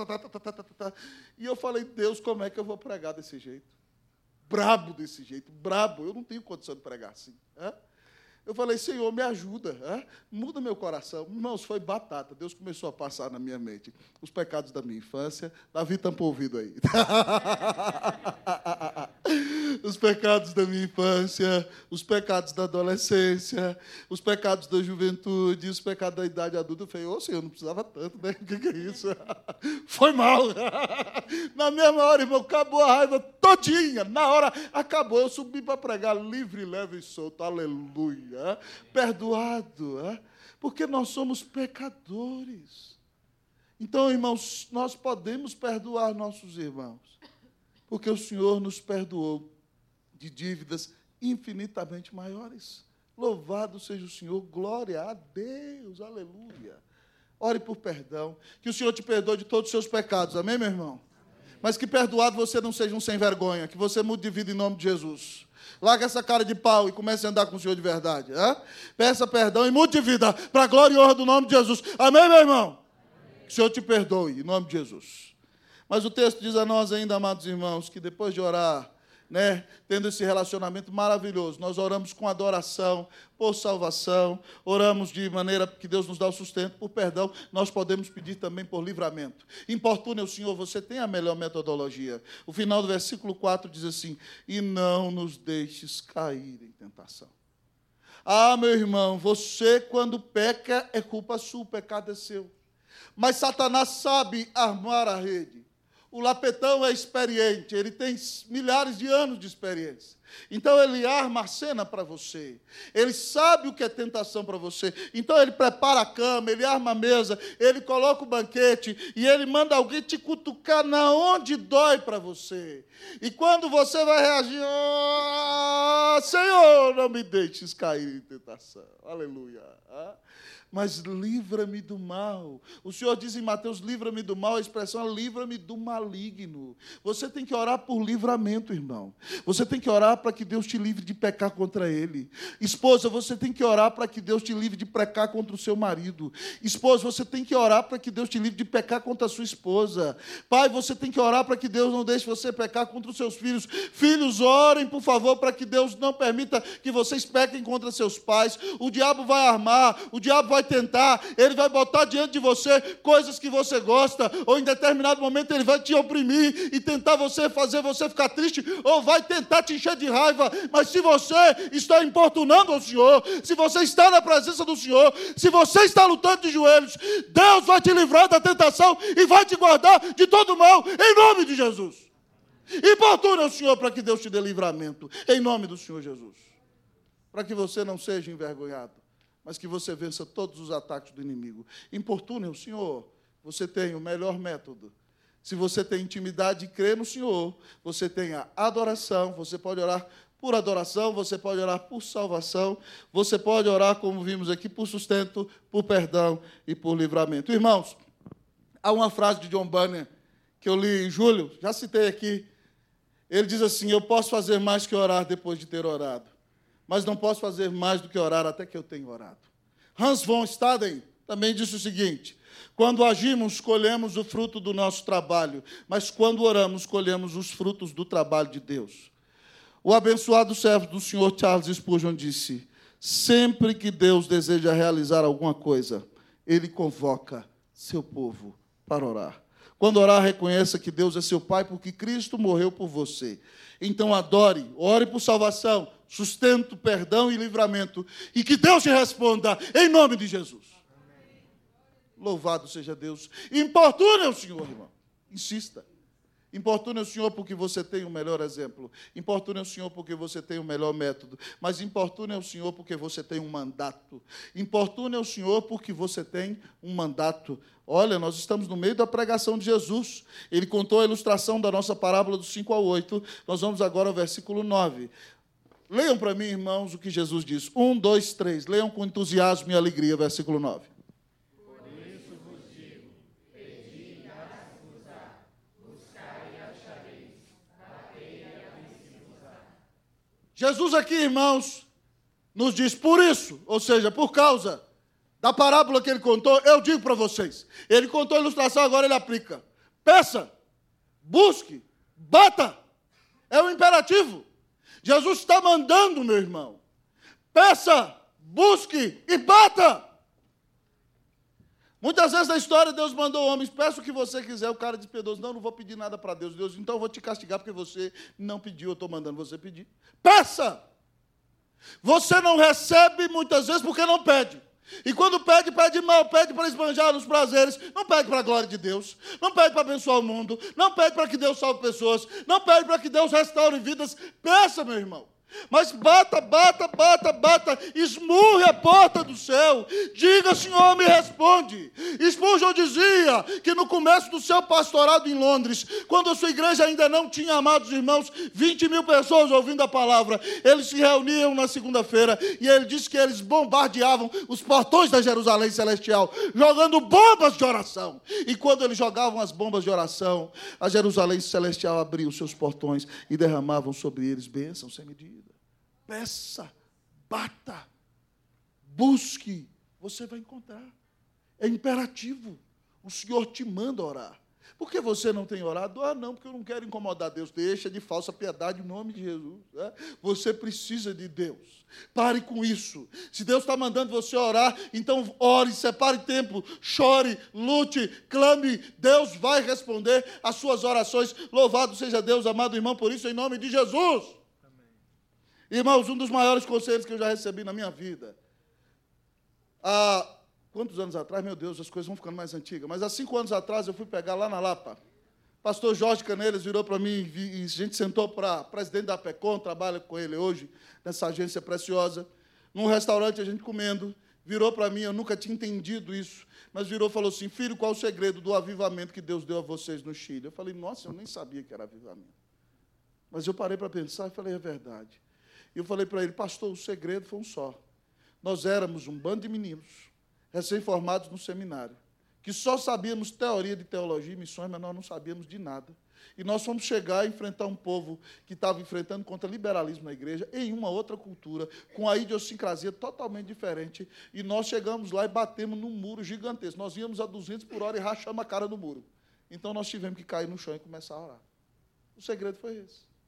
E eu falei, Deus, como é que eu vou pregar desse jeito? Brabo desse jeito, brabo. Eu não tenho condição de pregar assim. Eu falei, Senhor, me ajuda, muda meu coração. Irmãos, foi batata. Deus começou a passar na minha mente os pecados da minha infância. Davi tampou o ouvido aí. Os pecados da minha infância, os pecados da adolescência, os pecados da juventude, os pecados da idade adulta. Eu falei, ô Senhor, não precisava tanto, né? O que é isso? Foi mal. Na mesma hora, irmão, acabou a raiva todinha. Na hora, acabou. Eu subi para pregar livre, leve e solto. Aleluia. Perdoado. Porque nós somos pecadores. Então, irmãos, nós podemos perdoar nossos irmãos. Porque o Senhor nos perdoou de dívidas infinitamente maiores. Louvado seja o Senhor, glória a Deus, aleluia. Ore por perdão, que o Senhor te perdoe de todos os seus pecados, amém, meu irmão? Amém. Mas que perdoado você não seja um sem vergonha, que você mude de vida em nome de Jesus. Larga essa cara de pau e comece a andar com o Senhor de verdade. Peça perdão e mude de vida, para a glória e honra do nome de Jesus. Amém, meu irmão? Amém. Que o Senhor te perdoe, em nome de Jesus. Mas o texto diz a nós ainda, amados irmãos, que depois de orar, tendo esse relacionamento maravilhoso, nós oramos com adoração, por salvação, oramos de maneira que Deus nos dá o sustento, por perdão, nós podemos pedir também por livramento. Importune o Senhor, você tem a melhor metodologia. O final do versículo 4 diz assim, e não nos deixes cair em tentação. Meu irmão, você quando peca é culpa sua, o pecado é seu. Mas Satanás sabe armar a rede. O lapetão é experiente, ele tem milhares de anos de experiência. Então, ele arma a cena para você. Ele sabe o que é tentação para você. Então, ele prepara a cama, ele arma a mesa, ele coloca o banquete e ele manda alguém te cutucar na onde dói para você. E quando você vai reagir, Senhor, não me deixes cair em tentação. Aleluia. Mas livra-me do mal. O Senhor diz em Mateus, livra-me do mal, a expressão é livra-me do maligno. Você tem que orar por livramento, irmão. Você tem que orar para que Deus te livre de pecar contra ele. Esposa, você tem que orar para que Deus te livre de pecar contra o seu marido. Esposa, você tem que orar para que Deus te livre de pecar contra a sua esposa. Pai, você tem que orar para que Deus não deixe você pecar contra os seus filhos. Filhos, orem, por favor, para que Deus não permita que vocês pequem contra seus pais. O diabo vai armar, o diabo vai vai tentar, ele vai botar diante de você coisas que você gosta, ou em determinado momento ele vai te oprimir e tentar fazer você ficar triste, ou vai tentar te encher de raiva. Mas se você está importunando ao Senhor, se você está na presença do Senhor, se você está lutando de joelhos, Deus vai te livrar da tentação e vai te guardar de todo mal, em nome de Jesus. Importune ao Senhor para que Deus te dê livramento, em nome do Senhor Jesus. Para que você não seja envergonhado, mas que você vença todos os ataques do inimigo. Importune ao Senhor, você tem o melhor método. Se você tem intimidade e crê no Senhor, você tem a adoração, você pode orar por adoração, você pode orar por salvação, você pode orar, como vimos aqui, por sustento, por perdão e por livramento. Irmãos, há uma frase de John Bunyan que eu li em julho, já citei aqui. Ele diz assim: eu posso fazer mais que orar depois de ter orado, mas não posso fazer mais do que orar até que eu tenha orado. Hans von Staden também disse o seguinte: quando agimos, colhemos o fruto do nosso trabalho, mas quando oramos, colhemos os frutos do trabalho de Deus. O abençoado servo do Senhor Charles Spurgeon disse: sempre que Deus deseja realizar alguma coisa, Ele convoca seu povo para orar. Quando orar, reconheça que Deus é seu Pai, porque Cristo morreu por você. Então adore, ore por salvação, sustento, perdão e livramento, e que Deus te responda, em nome de Jesus. Amém. Louvado seja Deus. Importune ao Senhor, irmão. Insista. Importune ao Senhor porque você tem o melhor exemplo. Importune ao Senhor porque você tem o melhor método. Mas importune ao Senhor porque você tem um mandato. Importune ao Senhor porque você tem um mandato. Olha, nós estamos no meio da pregação de Jesus. Ele contou a ilustração da nossa parábola dos 5 ao 8. Nós vamos agora ao versículo 9. Leiam para mim, irmãos, o que Jesus diz. 1, 2, 3. Leiam com entusiasmo e alegria, versículo 9. Jesus aqui, irmãos, nos diz por isso, ou seja, por causa da parábola que ele contou, eu digo para vocês. Ele contou a ilustração, agora ele aplica. Peça, busque, bata. É o imperativo. Jesus está mandando, meu irmão. Peça, busque e bata. Muitas vezes na história Deus mandou homens, peça o que você quiser. O cara diz para Deus: não vou pedir nada para Deus. Deus, então eu vou te castigar porque você não pediu, eu estou mandando você pedir. Peça! Você não recebe muitas vezes porque não pede. E quando pede, pede mal, pede para esbanjar os prazeres, não pede para a glória de Deus, não pede para abençoar o mundo, não pede para que Deus salve pessoas, não pede para que Deus restaure vidas. Peça, meu irmão. Mas bata, bata, bata, bata, esmurre a porta do céu, diga: Senhor, me responde. Spurgeon dizia que no começo do seu pastorado em Londres, quando a sua igreja ainda não tinha, amados irmãos, 20.000 pessoas ouvindo a palavra, eles se reuniam na segunda-feira e ele disse que eles bombardeavam os portões da Jerusalém Celestial, jogando bombas de oração. E quando eles jogavam as bombas de oração, a Jerusalém Celestial abria os seus portões e derramavam sobre eles bênçãos sem medida. Peça, bata, busque, você vai encontrar. É imperativo. O Senhor te manda orar. Por que você não tem orado? Ah, não, porque eu não quero incomodar Deus. Deixa de falsa piedade em nome de Jesus. Né? Você precisa de Deus. Pare com isso. Se Deus está mandando você orar, então ore, separe tempo, chore, lute, clame. Deus vai responder às suas orações. Louvado seja Deus, amado irmão, por isso, em nome de Jesus. Irmãos, um dos maiores conselhos que eu já recebi na minha vida, há quantos anos atrás? Meu Deus, as coisas vão ficando mais antigas, mas há 5 anos atrás eu fui pegar lá na Lapa. Pastor Jorge Canelas virou para mim e a gente sentou para presidente da PECOM, trabalha com ele hoje, nessa agência preciosa, num restaurante a gente comendo, virou para mim, eu nunca tinha entendido isso, mas virou e falou assim: filho, qual o segredo do avivamento que Deus deu a vocês no Chile? Eu falei: nossa, eu nem sabia que era avivamento. Mas eu parei para pensar e falei: é verdade. E eu falei para ele: pastor, o segredo foi um só. Nós éramos um bando de meninos, recém-formados no seminário, que só sabíamos teoria de teologia e missões, mas nós não sabíamos de nada. E nós fomos chegar a enfrentar um povo que estava enfrentando contra liberalismo na igreja, em uma outra cultura, com a idiosincrasia totalmente diferente. E nós chegamos lá e batemos num muro gigantesco. Nós íamos a 200 por hora e rachamos a cara no muro. Então nós tivemos que cair no chão e começar a orar. O segredo foi esse.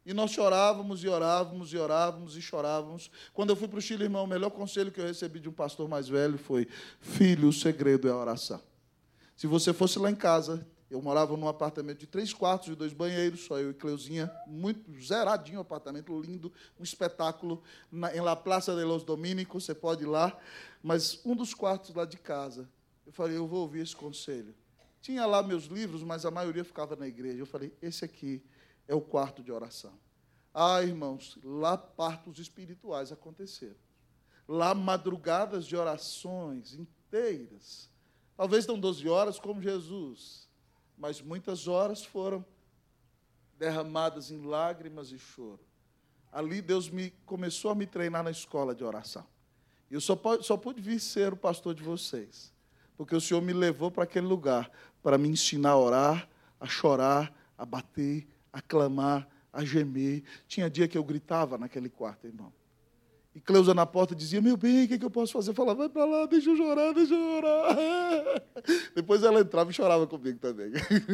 E nós chorávamos e orávamos e orávamos e chorávamos. Quando eu fui para o Chile, irmão, o melhor conselho que eu recebi de um pastor mais velho foi: filho, o segredo é a oração. Se você fosse lá em casa, eu morava num apartamento de 3 quartos e 2 banheiros, só eu e Cleuzinha, muito zeradinho, um apartamento lindo, um espetáculo, em La Plaza de los Dominicos, você pode ir lá, mas um dos quartos lá de casa, eu falei, eu vou ouvir esse conselho. Tinha lá meus livros, mas a maioria ficava na igreja. Eu falei, esse aqui é o quarto de oração. Ah, irmãos, lá partos espirituais aconteceram. Lá madrugadas de orações inteiras. Talvez não 12 horas como Jesus, mas muitas horas foram derramadas em lágrimas e choro. Ali Deus começou a me treinar na escola de oração. E eu só pude vir ser o pastor de vocês, porque o Senhor me levou para aquele lugar para me ensinar a orar, a chorar, a bater, a clamar, a gemer. Tinha dia que eu gritava naquele quarto, irmão. E Cleusa na porta dizia, meu bem, o que eu posso fazer? Eu falava, vai para lá, deixa eu chorar, deixa eu orar. Depois ela entrava e chorava comigo também.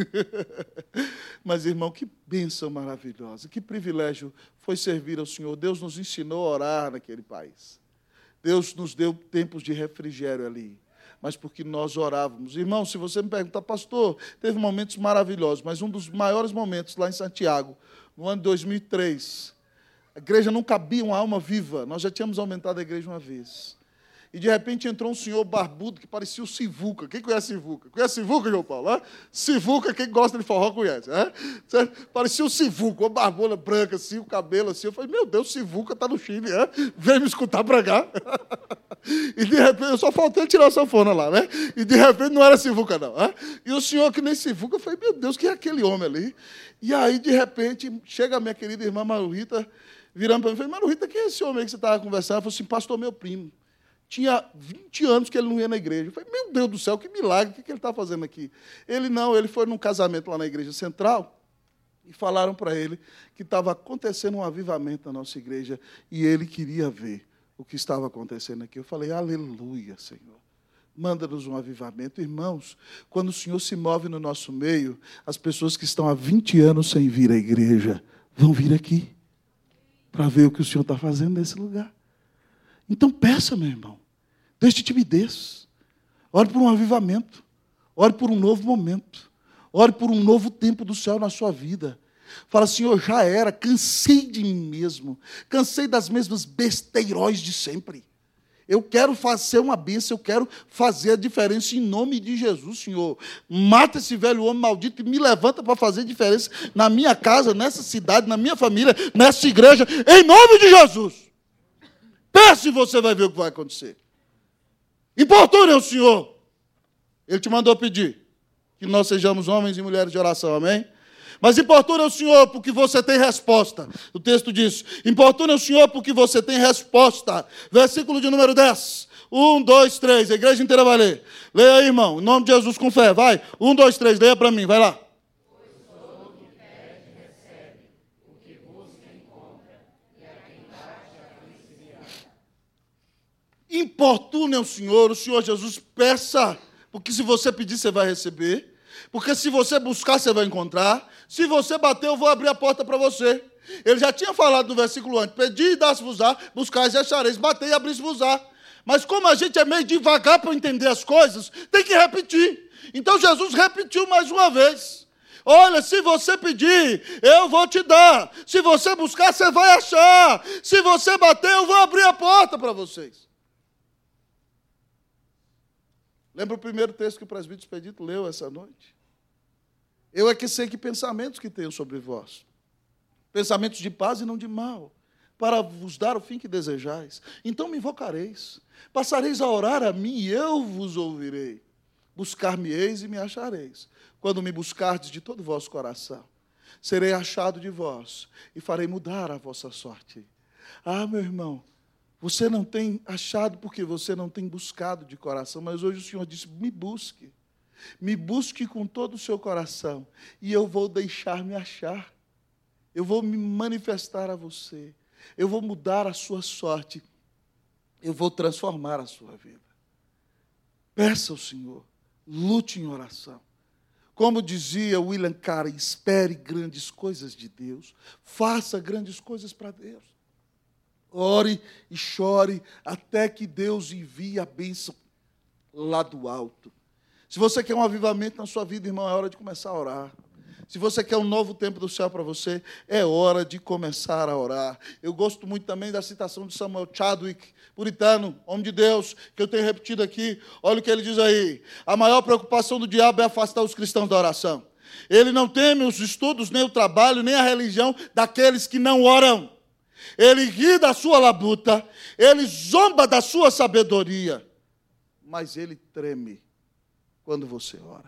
Mas, irmão, que bênção maravilhosa, que privilégio foi servir ao Senhor. Deus nos ensinou a orar naquele país. Deus nos deu tempos de refrigério ali, mas porque nós orávamos. Irmão, se você me perguntar, pastor, teve momentos maravilhosos, mas um dos maiores momentos lá em Santiago, no ano de 2003, a igreja não cabia uma alma viva, nós já tínhamos aumentado a igreja uma vez. E, de repente, entrou um senhor barbudo que parecia o Sivuca. Quem conhece Sivuca? Conhece Sivuca, João Paulo? Sivuca, quem gosta de forró conhece. Parecia o Sivuca, uma barbona branca, assim, o cabelo assim. Eu falei, meu Deus, Sivuca está no Chile, vem me escutar pregar. E, de repente, eu só faltei tirar a sanfona lá, né? E, de repente, não era Sivuca, não. E o senhor que nem Sivuca, eu falei, meu Deus, quem é aquele homem ali? E aí, de repente, chega a minha querida irmã Marurita, virando para mim, eu falei, Marurita, quem é esse homem aí que você estava conversando? Ela falou assim, pastor, meu primo. Tinha 20 anos que ele não ia na igreja. Eu falei, meu Deus do céu, que milagre, o que ele está fazendo aqui? Ele foi num casamento lá na igreja central e falaram para ele que estava acontecendo um avivamento na nossa igreja e ele queria ver o que estava acontecendo aqui. Eu falei, aleluia, Senhor. Manda-nos um avivamento. Irmãos, quando o Senhor se move no nosso meio, as pessoas que estão há 20 anos sem vir à igreja vão vir aqui para ver o que o Senhor está fazendo nesse lugar. Então peça, meu irmão, deixe timidez, ore por um avivamento, ore por um novo momento, ore por um novo tempo do céu na sua vida. Fala, Senhor, já era, cansei de mim mesmo, cansei das mesmas besteiróis de sempre. Eu quero fazer uma bênção, eu quero fazer a diferença em nome de Jesus, Senhor. Mata esse velho homem maldito e me levanta para fazer diferença na minha casa, nessa cidade, na minha família, nessa igreja, em nome de Jesus. Peça e você vai ver o que vai acontecer. Importune ao Senhor. Ele te mandou pedir que nós sejamos homens e mulheres de oração, amém? Mas importune ao Senhor porque você tem resposta. O texto diz, importune ao Senhor porque você tem resposta. Versículo de número 10. 1, 2, 3. A igreja inteira vai ler. Leia aí, irmão. Em nome de Jesus, com fé. Vai. 1, 2, 3. Leia para mim. Vai lá. Importune ao Senhor, o Senhor Jesus, peça, porque se você pedir, você vai receber, porque se você buscar, você vai encontrar, se você bater, eu vou abrir a porta para você. Ele já tinha falado no versículo antes, pedi e dá-se-vos-á, buscais e achareis, batei e abri-se-vos-á. Mas como a gente é meio devagar para entender as coisas, tem que repetir. Então Jesus repetiu mais uma vez. Olha, se você pedir, eu vou te dar. Se você buscar, você vai achar. Se você bater, eu vou abrir a porta para vocês. Lembra o primeiro texto que o presbítero Expedito leu essa noite? Eu é que sei que pensamentos que tenho sobre vós. Pensamentos de paz e não de mal, para vos dar o fim que desejais. Então me invocareis. Passareis a orar a mim e eu vos ouvirei. Buscar-me-eis e me achareis. Quando me buscardes de todo o vosso coração, serei achado de vós e farei mudar a vossa sorte. Ah, meu irmão, você não tem achado porque você não tem buscado de coração, mas hoje o Senhor disse, me busque com todo o seu coração, e eu vou deixar-me achar, eu vou me manifestar a você, eu vou mudar a sua sorte, eu vou transformar a sua vida. Peça ao Senhor, lute em oração, Como dizia William Carey, espere grandes coisas de Deus. Faça grandes coisas para Deus. Ore e chore até que Deus envie a bênção lá do alto. Se você quer um avivamento na sua vida, irmão, é hora de começar a orar. Se você quer um novo tempo do céu para você, é hora de começar a orar. Eu gosto muito também da citação de Samuel Chadwick, puritano, homem de Deus, que eu tenho repetido aqui. Olha o que ele diz aí. A maior preocupação do diabo é afastar os cristãos da oração. Ele não teme os estudos, nem o trabalho, nem a religião daqueles que não oram. Ele ri da sua labuta, ele zomba da sua sabedoria, mas ele treme quando você ora.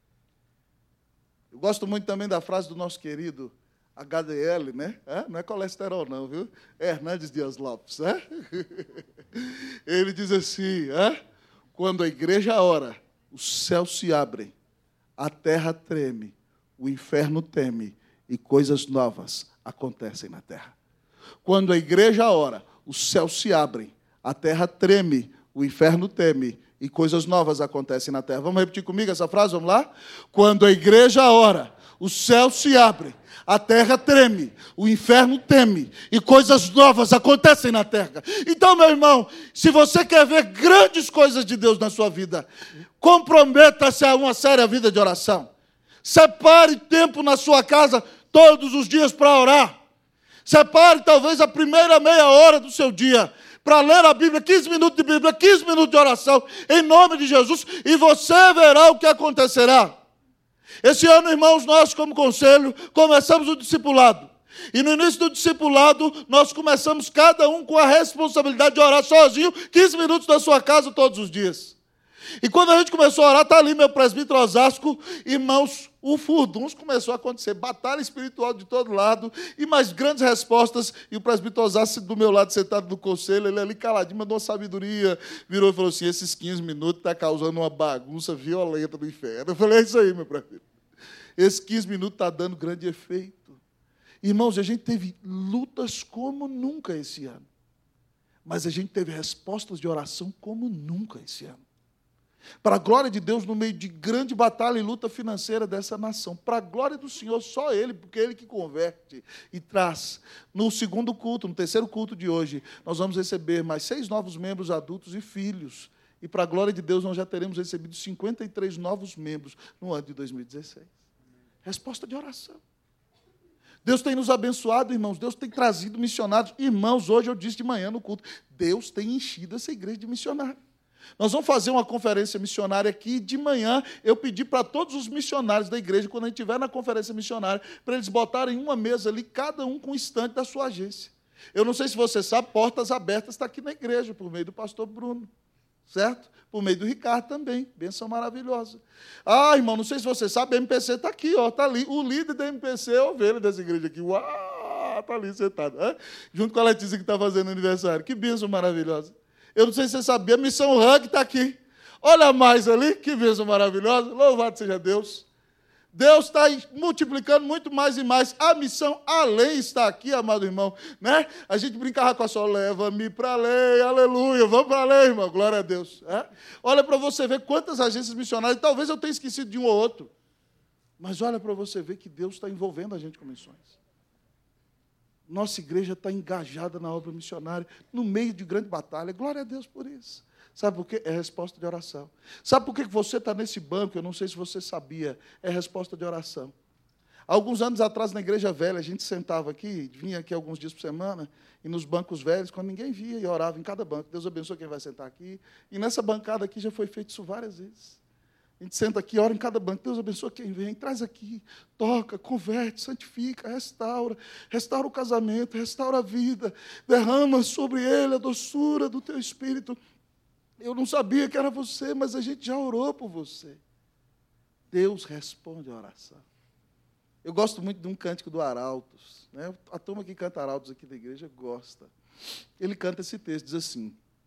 Eu gosto muito também da frase do nosso querido HDL, né? Não é colesterol não, viu? É Hernandes Dias Lopes, né? Ele diz assim, quando a igreja ora, os céus se abrem, a terra treme, o inferno teme e coisas novas acontecem na terra. Quando a igreja ora, os céus se abrem, a terra treme, o inferno teme e coisas novas acontecem na terra. Vamos repetir comigo essa frase? Vamos lá? Quando a igreja ora, os céus se abrem, a terra treme, o inferno teme e coisas novas acontecem na terra. Então, meu irmão, se você quer ver grandes coisas de Deus na sua vida, comprometa-se a uma séria vida de oração. Separe tempo na sua casa todos os dias para orar. Separe talvez a primeira meia hora do seu dia para ler a Bíblia, 15 minutos de Bíblia, 15 minutos de oração, em nome de Jesus, e você verá o que acontecerá. Esse ano, irmãos, nós, como conselho, começamos o discipulado. E no início do discipulado, nós começamos cada um com a responsabilidade de orar sozinho, 15 minutos da sua casa todos os dias. E quando a gente começou a orar, está ali meu presbítero Osasco, irmãos, o furdunço começou a acontecer, batalha espiritual de todo lado, e mais grandes respostas, e o presbítero Osasco do meu lado, sentado no conselho, ele ali caladinho, mandou uma sabedoria, virou e falou assim, esses 15 minutos estão causando uma bagunça violenta no inferno. Eu falei, é isso aí, meu presbítero. Esses 15 minutos estão dando grande efeito. Irmãos, a gente teve lutas como nunca esse ano, mas a gente teve respostas de oração como nunca esse ano. Para a glória de Deus, no meio de grande batalha e luta financeira dessa nação. Para a glória do Senhor, só Ele, porque é Ele que converte e traz. No segundo culto, no terceiro culto de hoje, nós vamos receber mais 6 novos membros adultos e filhos. E para a glória de Deus, nós já teremos recebido 53 novos membros no ano de 2016. Resposta de oração. Deus tem nos abençoado, irmãos. Deus tem trazido missionários. Irmãos, hoje eu disse de manhã no culto, Deus tem enchido essa igreja de missionários. Nós vamos fazer uma conferência missionária aqui. De manhã, eu pedi para todos os missionários da igreja, quando a gente estiver na conferência missionária, para eles botarem uma mesa ali, cada um com um estante da sua agência. Eu não sei se você sabe, Portas Abertas está aqui na igreja, por meio do pastor Bruno, certo? Por meio do Ricardo também, bênção maravilhosa. Ah, irmão, não sei se você sabe, a MPC está aqui, está ali. O líder da MPC é a ovelha dessa igreja aqui. Uau, está ali sentado, junto com a Letícia que está fazendo aniversário. Que bênção maravilhosa. Eu não sei se você sabia, a Missão Hug está aqui. Olha mais ali, que bênção maravilhosa. Louvado seja Deus. Deus está multiplicando muito mais e mais. A missão além está aqui, amado irmão. Né? A gente brincava com a sua, leva-me para além, aleluia. Vamos para além, irmão, glória a Deus. Olha para você ver quantas agências missionárias, talvez eu tenha esquecido de um ou outro. Mas olha para você ver que Deus está envolvendo a gente com missões. Nossa igreja está engajada na obra missionária, no meio de grande batalha. Glória a Deus por isso. Sabe por quê? É resposta de oração. Sabe por que você está nesse banco? Eu não sei se você sabia. É resposta de oração. Alguns anos atrás, na igreja velha, a gente sentava aqui, vinha aqui alguns dias por semana, e nos bancos velhos, quando ninguém via, e orava em cada banco. Deus abençoe quem vai sentar aqui. E nessa bancada aqui já foi feito isso várias vezes. A gente senta aqui, ora em cada banco. Deus abençoa quem vem, traz aqui, toca, converte, santifica, restaura o casamento, restaura a vida, derrama sobre ele a doçura do teu espírito. Eu não sabia que era você, mas a gente já orou por você. Deus responde a oração. Eu gosto muito de um cântico do Arautos, né? A turma que canta Arautos aqui da igreja gosta. Ele canta esse texto, diz assim: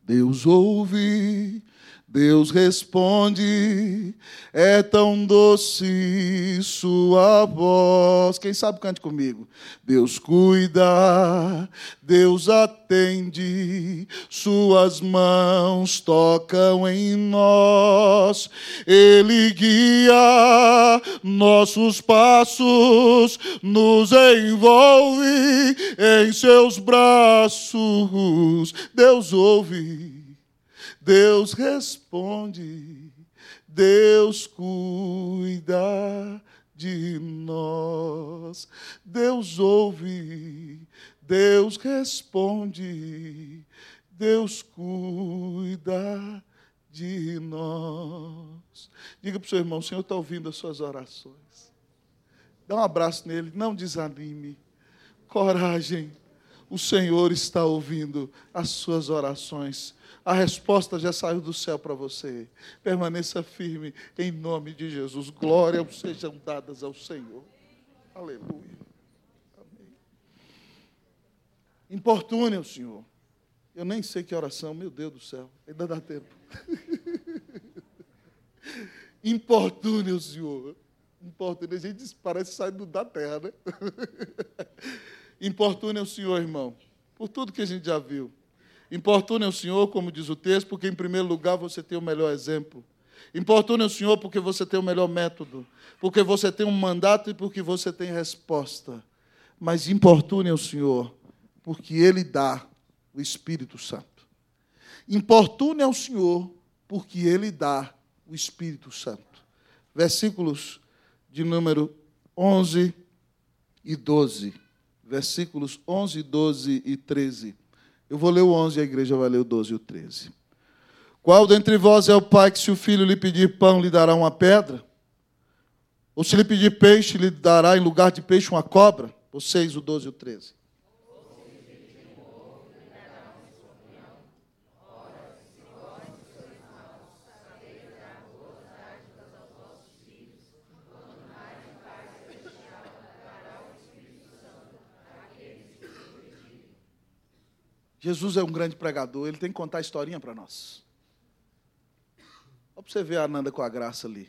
Deus ouve, Deus responde, é tão doce sua voz. Quem sabe cante comigo. Deus cuida, Deus atende, suas mãos tocam em nós. Ele guia nossos passos, nos envolve em seus braços. Deus ouve, Deus responde, Deus cuida de nós. Deus ouve, Deus responde, Deus cuida de nós. Diga para o seu irmão: o Senhor está ouvindo as suas orações. Dá um abraço nele, não desanime. Coragem, o Senhor está ouvindo as suas orações. A resposta já saiu do céu para você. Permaneça firme em nome de Jesus. Glórias sejam dadas ao Senhor. Aleluia. Amém. Importune o Senhor. Eu nem sei que oração, meu Deus do céu. Ainda dá tempo. Importune o Senhor. Importune. A gente parece sair da terra, né? Importune o Senhor, irmão. Por tudo que a gente já viu. Importune o Senhor, como diz o texto, porque, em primeiro lugar, você tem o melhor exemplo. Importune o Senhor porque você tem o melhor método, porque você tem um mandato e porque você tem resposta. Mas importune o Senhor porque Ele dá o Espírito Santo. Importune ao Senhor porque Ele dá o Espírito Santo. Versículos de número 11 e 12. Versículos 11, 12 e 13. Eu vou ler o 11 e a igreja vai ler o 12 e o 13. Qual dentre vós é o pai que, se o filho lhe pedir pão, lhe dará uma pedra? Ou se lhe pedir peixe, lhe dará em lugar de peixe uma cobra? Vocês, o 12 e o 13. Jesus é um grande pregador, ele tem que contar a historinha para nós. Olha para você ver a Ananda com a Graça ali.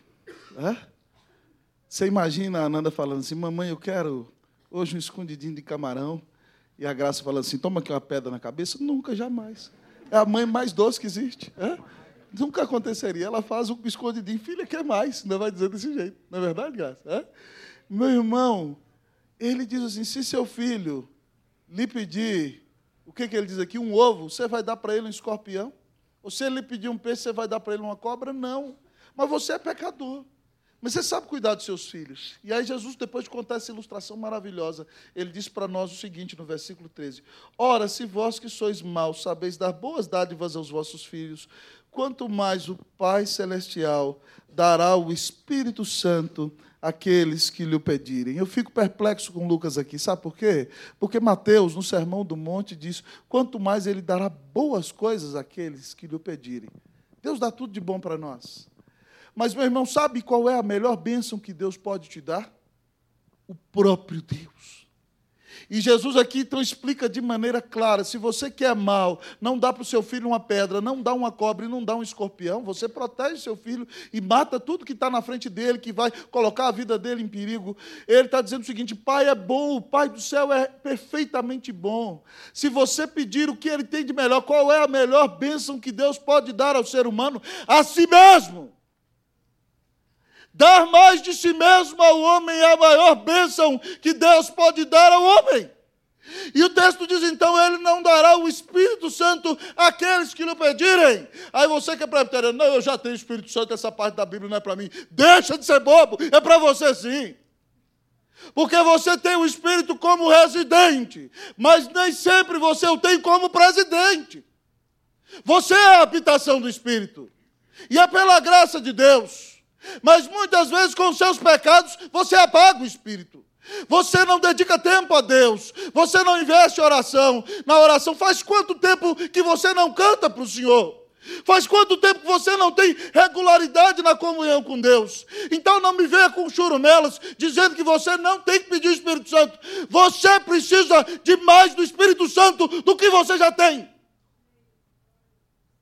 Você imagina a Ananda falando assim: mamãe, eu quero hoje um escondidinho de camarão. E a Graça falando assim: toma aqui uma pedra na cabeça. Nunca, jamais. É a mãe mais doce que existe. Nunca aconteceria. Ela faz um escondidinho. Filha, quer mais? Não vai dizer desse jeito. Não é verdade, Graça? Meu irmão, ele diz assim: se seu filho lhe pedir... O que ele diz aqui? Um ovo, você vai dar para ele um escorpião? Ou se ele lhe pedir um peixe, você vai dar para ele uma cobra? Não. Mas você é pecador. Mas você sabe cuidar dos seus filhos. E aí Jesus, depois de contar essa ilustração maravilhosa, ele diz para nós o seguinte, no versículo 13. Ora, se vós que sois maus, sabeis dar boas dádivas aos vossos filhos, quanto mais o Pai Celestial dará o Espírito Santo àqueles que lhe pedirem. Eu fico perplexo com Lucas aqui, sabe por quê? Porque Mateus, no Sermão do Monte, diz: quanto mais ele dará boas coisas àqueles que lhe pedirem. Deus dá tudo de bom para nós. Mas, meu irmão, sabe qual é a melhor bênção que Deus pode te dar? O próprio Deus. E Jesus aqui, então, explica de maneira clara: se você quer mal, não dá para o seu filho uma pedra, não dá uma cobra e não dá um escorpião, você protege seu filho e mata tudo que está na frente dele, que vai colocar a vida dele em perigo. Ele está dizendo o seguinte: Pai é bom, o Pai do céu é perfeitamente bom. Se você pedir o que ele tem de melhor, qual é a melhor bênção que Deus pode dar ao ser humano? A si mesmo. Dar mais de si mesmo ao homem é a maior bênção que Deus pode dar ao homem. E o texto diz, então, ele não dará o Espírito Santo àqueles que lhe pedirem. Aí você que é presbiteriano: não, eu já tenho o Espírito Santo, essa parte da Bíblia não é para mim. Deixa de ser bobo, é para você sim. Porque você tem o Espírito como residente, mas nem sempre você o tem como presidente. Você é a habitação do Espírito. E é pela graça de Deus. Mas muitas vezes, com seus pecados, você apaga o Espírito. Você não dedica tempo a Deus. Você não investe na oração. Faz quanto tempo que você não canta para o Senhor? Faz quanto tempo que você não tem regularidade na comunhão com Deus? Então não me venha com churumelas dizendo que você não tem que pedir o Espírito Santo. Você precisa de mais do Espírito Santo do que você já tem.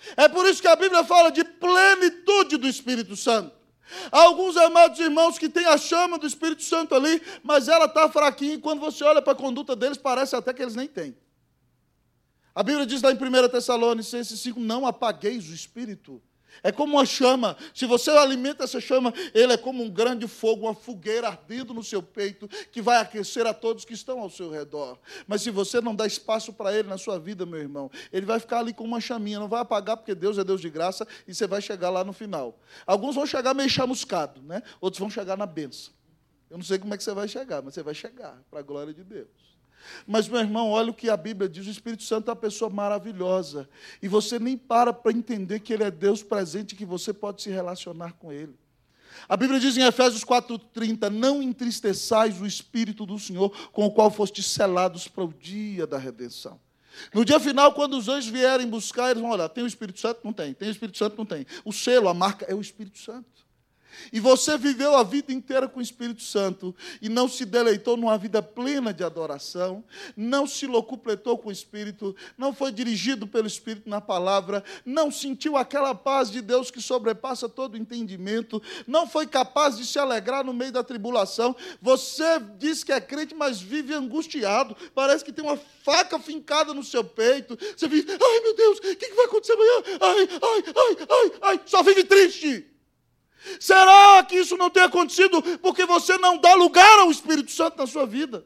É por isso que a Bíblia fala de plenitude do Espírito Santo. Há alguns amados irmãos que têm a chama do Espírito Santo ali, mas ela está fraquinha, e quando você olha para a conduta deles, parece até que eles nem têm. A Bíblia diz lá em 1 Tessalonicenses 5, não apagueis o Espírito. É como uma chama. Se você alimenta essa chama, ele é como um grande fogo, uma fogueira ardendo no seu peito, que vai aquecer a todos que estão ao seu redor. Mas se você não dá espaço para ele na sua vida, meu irmão, ele vai ficar ali com uma chaminha, não vai apagar, porque Deus é Deus de graça, e você vai chegar lá no final. Alguns vão chegar meio chamuscado, né? Outros vão chegar na bênção. Eu não sei como é que você vai chegar, mas você vai chegar, para a glória de Deus. Mas, meu irmão, olha o que a Bíblia diz, o Espírito Santo é uma pessoa maravilhosa, e você nem para entender que ele é Deus presente, que você pode se relacionar com ele. A Bíblia diz em Efésios 4,30, não entristeçais o Espírito do Senhor, com o qual fostes selados para o dia da redenção. No dia final, quando os anjos vierem buscar, eles vão olhar, tem o Espírito Santo? Não tem. Tem o Espírito Santo? Não tem. O selo, a marca, é o Espírito Santo. E você viveu a vida inteira com o Espírito Santo e não se deleitou numa vida plena de adoração, não se locupletou com o Espírito, não foi dirigido pelo Espírito na palavra, não sentiu aquela paz de Deus que sobrepassa todo o entendimento, não foi capaz de se alegrar no meio da tribulação. Você diz que é crente, mas vive angustiado, parece que tem uma faca fincada no seu peito. Você diz, ai meu Deus, o que vai acontecer amanhã? Ai, só vive triste. Será que isso não tem acontecido porque você não dá lugar ao Espírito Santo na sua vida?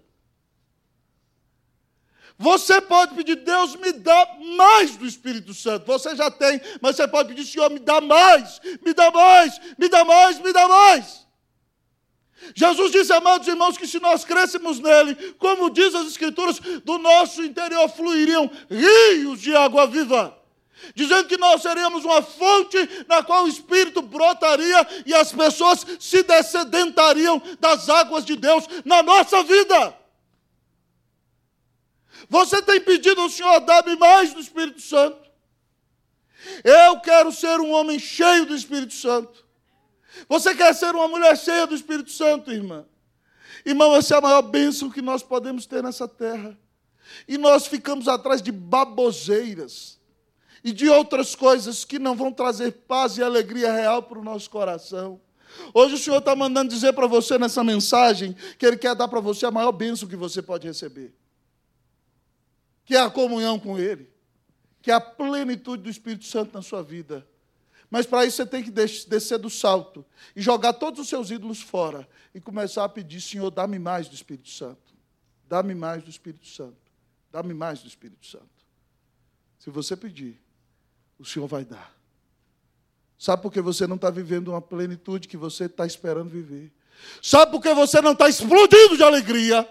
Você pode pedir, Deus, me dá mais do Espírito Santo. Você já tem, mas você pode pedir, Senhor, me dá mais, me dá mais, me dá mais, me dá mais. Jesus disse, amados irmãos, que se nós crescêssemos nele, como diz as Escrituras, do nosso interior fluiriam rios de água viva. Dizendo que nós seríamos uma fonte na qual o Espírito brotaria e as pessoas se dessedentariam das águas de Deus na nossa vida. Você tem pedido ao Senhor, dá-me mais do Espírito Santo. Eu quero ser um homem cheio do Espírito Santo. Você quer ser uma mulher cheia do Espírito Santo, irmã? Irmão, essa é a maior bênção que nós podemos ter nessa terra. E nós ficamos atrás de baboseiras e de outras coisas que não vão trazer paz e alegria real para o nosso coração. Hoje o Senhor está mandando dizer para você nessa mensagem que Ele quer dar para você a maior bênção que você pode receber, que é a comunhão com Ele, que é a plenitude do Espírito Santo na sua vida. Mas para isso você tem que descer do salto e jogar todos os seus ídolos fora e começar a pedir, Senhor, dá-me mais do Espírito Santo, dá-me mais do Espírito Santo, dá-me mais do Espírito Santo. Se você pedir, o Senhor vai dar. Sabe por que você não está vivendo uma plenitude que você está esperando viver? Sabe por que você não está explodindo de alegria?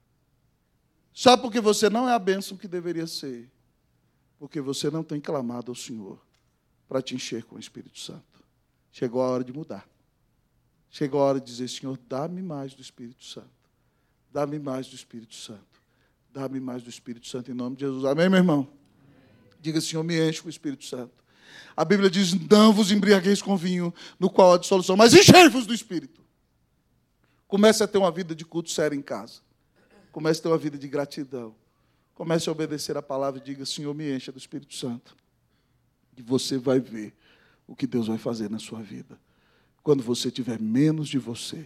Sabe por que você não é a bênção que deveria ser? Porque você não tem clamado ao Senhor para te encher com o Espírito Santo. Chegou a hora de mudar. Chegou a hora de dizer, Senhor, dá-me mais do Espírito Santo. Dá-me mais do Espírito Santo. Dá-me mais do Espírito Santo em nome de Jesus. Amém, meu irmão? Diga, Senhor, me enche com o Espírito Santo. A Bíblia diz, não vos embriagueis com vinho, no qual há dissolução, mas enchei-vos do Espírito. Comece a ter uma vida de culto sério em casa. Comece a ter uma vida de gratidão. Comece a obedecer a palavra e diga, Senhor, me encha do Espírito Santo. E você vai ver o que Deus vai fazer na sua vida. Quando você tiver menos de você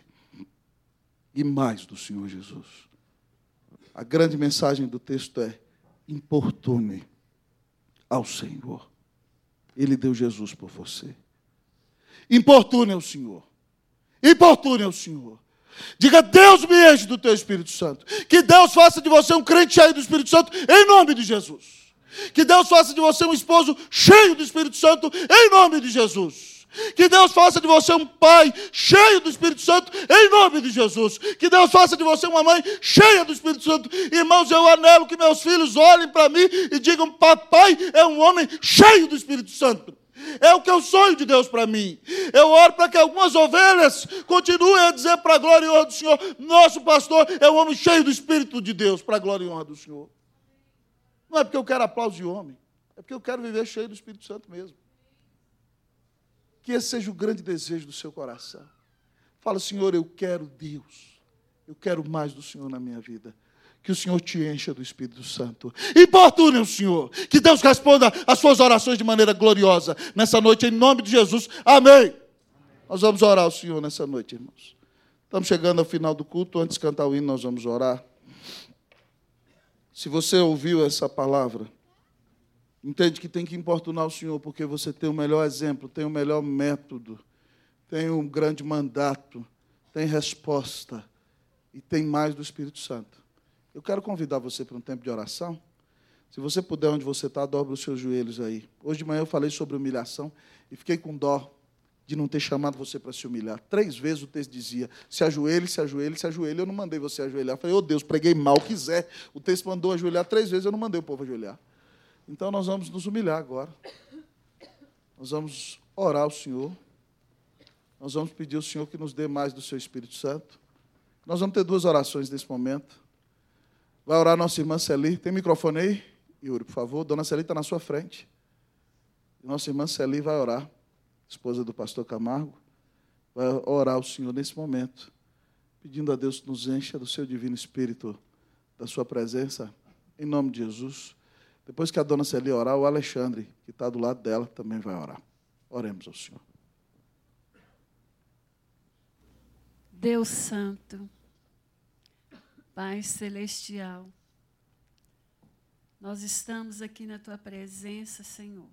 e mais do Senhor Jesus. A grande mensagem do texto é, importune ao Senhor. Ele deu Jesus por você. Importune ao Senhor. Importune ao Senhor. Diga, Deus me enche do teu Espírito Santo. Que Deus faça de você um crente cheio do Espírito Santo, em nome de Jesus. Que Deus faça de você um esposo cheio do Espírito Santo, em nome de Jesus. Que Deus faça de você um pai cheio do Espírito Santo, em nome de Jesus. Que Deus faça de você uma mãe cheia do Espírito Santo. Irmãos, eu anelo que meus filhos olhem para mim e digam, papai é um homem cheio do Espírito Santo. É o que eu sonho de Deus para mim. Eu oro para que algumas ovelhas continuem a dizer para a glória e honra do Senhor, nosso pastor é um homem cheio do Espírito de Deus, para a glória e honra do Senhor. Não é porque eu quero aplauso de homem, é porque eu quero viver cheio do Espírito Santo mesmo. Que esse seja o grande desejo do seu coração. Fala, Senhor, eu quero Deus. Eu quero mais do Senhor na minha vida. que o Senhor te encha do Espírito Santo. Importune o Senhor, que Deus responda às suas orações de maneira gloriosa. Nessa noite, em nome de Jesus, amém. Nós vamos orar ao Senhor nessa noite, irmãos. Estamos chegando ao final do culto. Antes de cantar o hino, nós vamos orar. Se você ouviu essa palavra, entende que tem que importunar o Senhor, porque você tem o melhor exemplo, tem o melhor método, tem um grande mandato, tem resposta e tem mais do Espírito Santo. Eu quero convidar você para um tempo de oração. Se você puder, onde você está, dobra os seus joelhos aí. Hoje de manhã eu falei sobre humilhação e fiquei com dó de não ter chamado você para se humilhar. 3 vezes o texto dizia, se ajoelhe, se ajoelhe, se ajoelhe. Eu não mandei você ajoelhar. Eu falei, Deus, preguei mal, quiser. O texto mandou ajoelhar 3 vezes, eu não mandei o povo ajoelhar. Então nós vamos nos humilhar agora. Nós vamos orar ao Senhor. Nós vamos pedir ao Senhor que nos dê mais do seu Espírito Santo. Nós vamos ter 2 orações nesse momento. Vai orar nossa irmã Celi. Tem microfone aí? Yuri, por favor. Dona Celi está na sua frente. Nossa irmã Celi vai orar. Esposa do pastor Camargo. Vai orar ao Senhor nesse momento. Pedindo a Deus que nos encha do seu divino Espírito, da sua presença. Em nome de Jesus. Depois que a dona Celi orar, o Alexandre, que está do lado dela, também vai orar. Oremos ao Senhor. Deus Santo, Pai Celestial, nós estamos aqui na Tua presença, Senhor,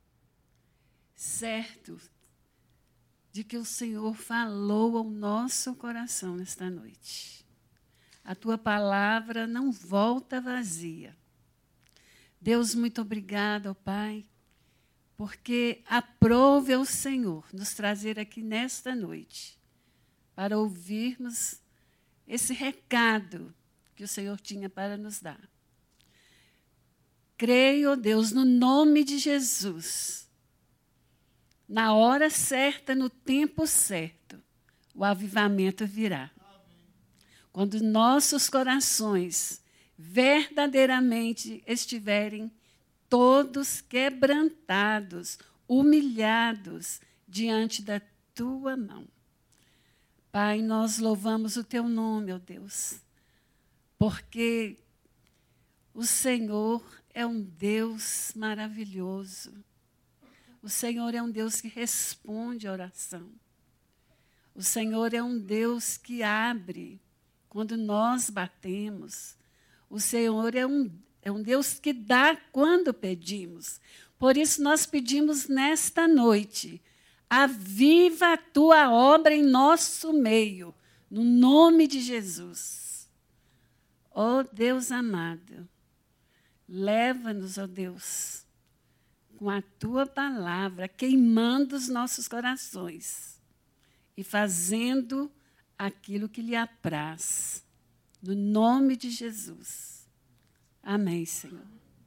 certo de que o Senhor falou ao nosso coração nesta noite. A Tua palavra não volta vazia. Deus, muito obrigada, ó Pai, porque aprove ao Senhor nos trazer aqui nesta noite para ouvirmos esse recado que o Senhor tinha para nos dar. Creio, ó Deus, no nome de Jesus, na hora certa, no tempo certo, o avivamento virá. Quando nossos corações verdadeiramente estiverem todos quebrantados, humilhados diante da Tua mão. Pai, nós louvamos o Teu nome, ó Deus, porque o Senhor é um Deus maravilhoso. O Senhor é um Deus que responde a oração. O Senhor é um Deus que abre quando nós batemos. O Senhor é um Deus que dá quando pedimos. Por isso nós pedimos nesta noite, aviva a Tua obra em nosso meio, no nome de Jesus. Ó Deus amado, leva-nos, ó Deus, com a Tua palavra, queimando os nossos corações e fazendo aquilo que lhe apraz. No nome de Jesus. Amém, Senhor.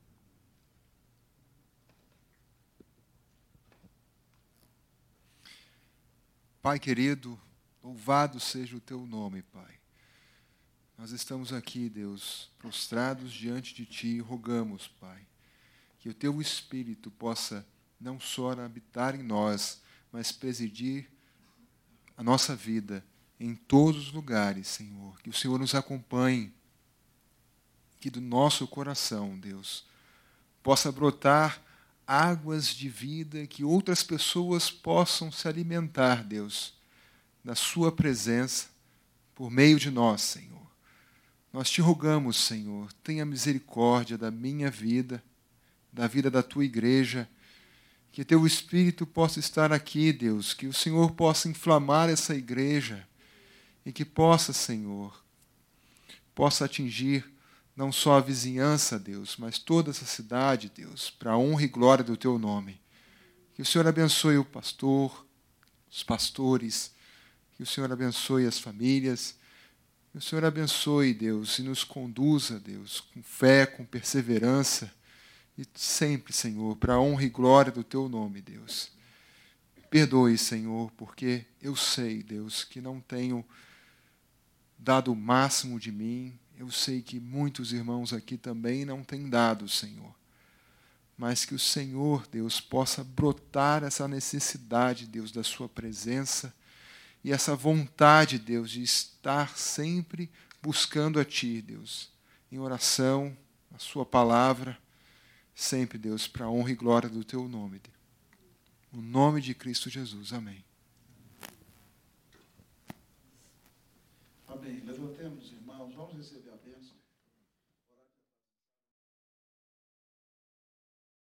Pai querido, louvado seja o Teu nome, Pai. Nós estamos aqui, Deus, prostrados diante de Ti e rogamos, Pai, que o Teu Espírito possa não só habitar em nós, mas presidir a nossa vida em todos os lugares, Senhor. Que o Senhor nos acompanhe, que do nosso coração, Deus, possa brotar águas de vida, que outras pessoas possam se alimentar, Deus, da Sua presença por meio de nós, Senhor. Nós Te rogamos, Senhor, tenha misericórdia da minha vida, da vida da Tua igreja, que Teu Espírito possa estar aqui, Deus, que o Senhor possa inflamar essa igreja e que possa, Senhor, possa atingir não só a vizinhança, Deus, mas toda essa cidade, Deus, para a honra e glória do Teu nome. Que o Senhor abençoe o pastor, os pastores, que o Senhor abençoe as famílias, que o Senhor abençoe, Deus, e nos conduza, Deus, com fé, com perseverança, e sempre, Senhor, para a honra e glória do Teu nome, Deus. Perdoe, Senhor, porque eu sei, Deus, que não tenho dado o máximo de mim. Eu sei que muitos irmãos aqui também não têm dado, Senhor. Mas que o Senhor, Deus, possa brotar essa necessidade, Deus, da Sua presença e essa vontade, Deus, de estar sempre buscando a Ti, Deus, em oração, a sua palavra, sempre, Deus, para a honra e glória do teu nome. Deus. No nome de Cristo Jesus. Amém. Amém. Levantemos, irmãos.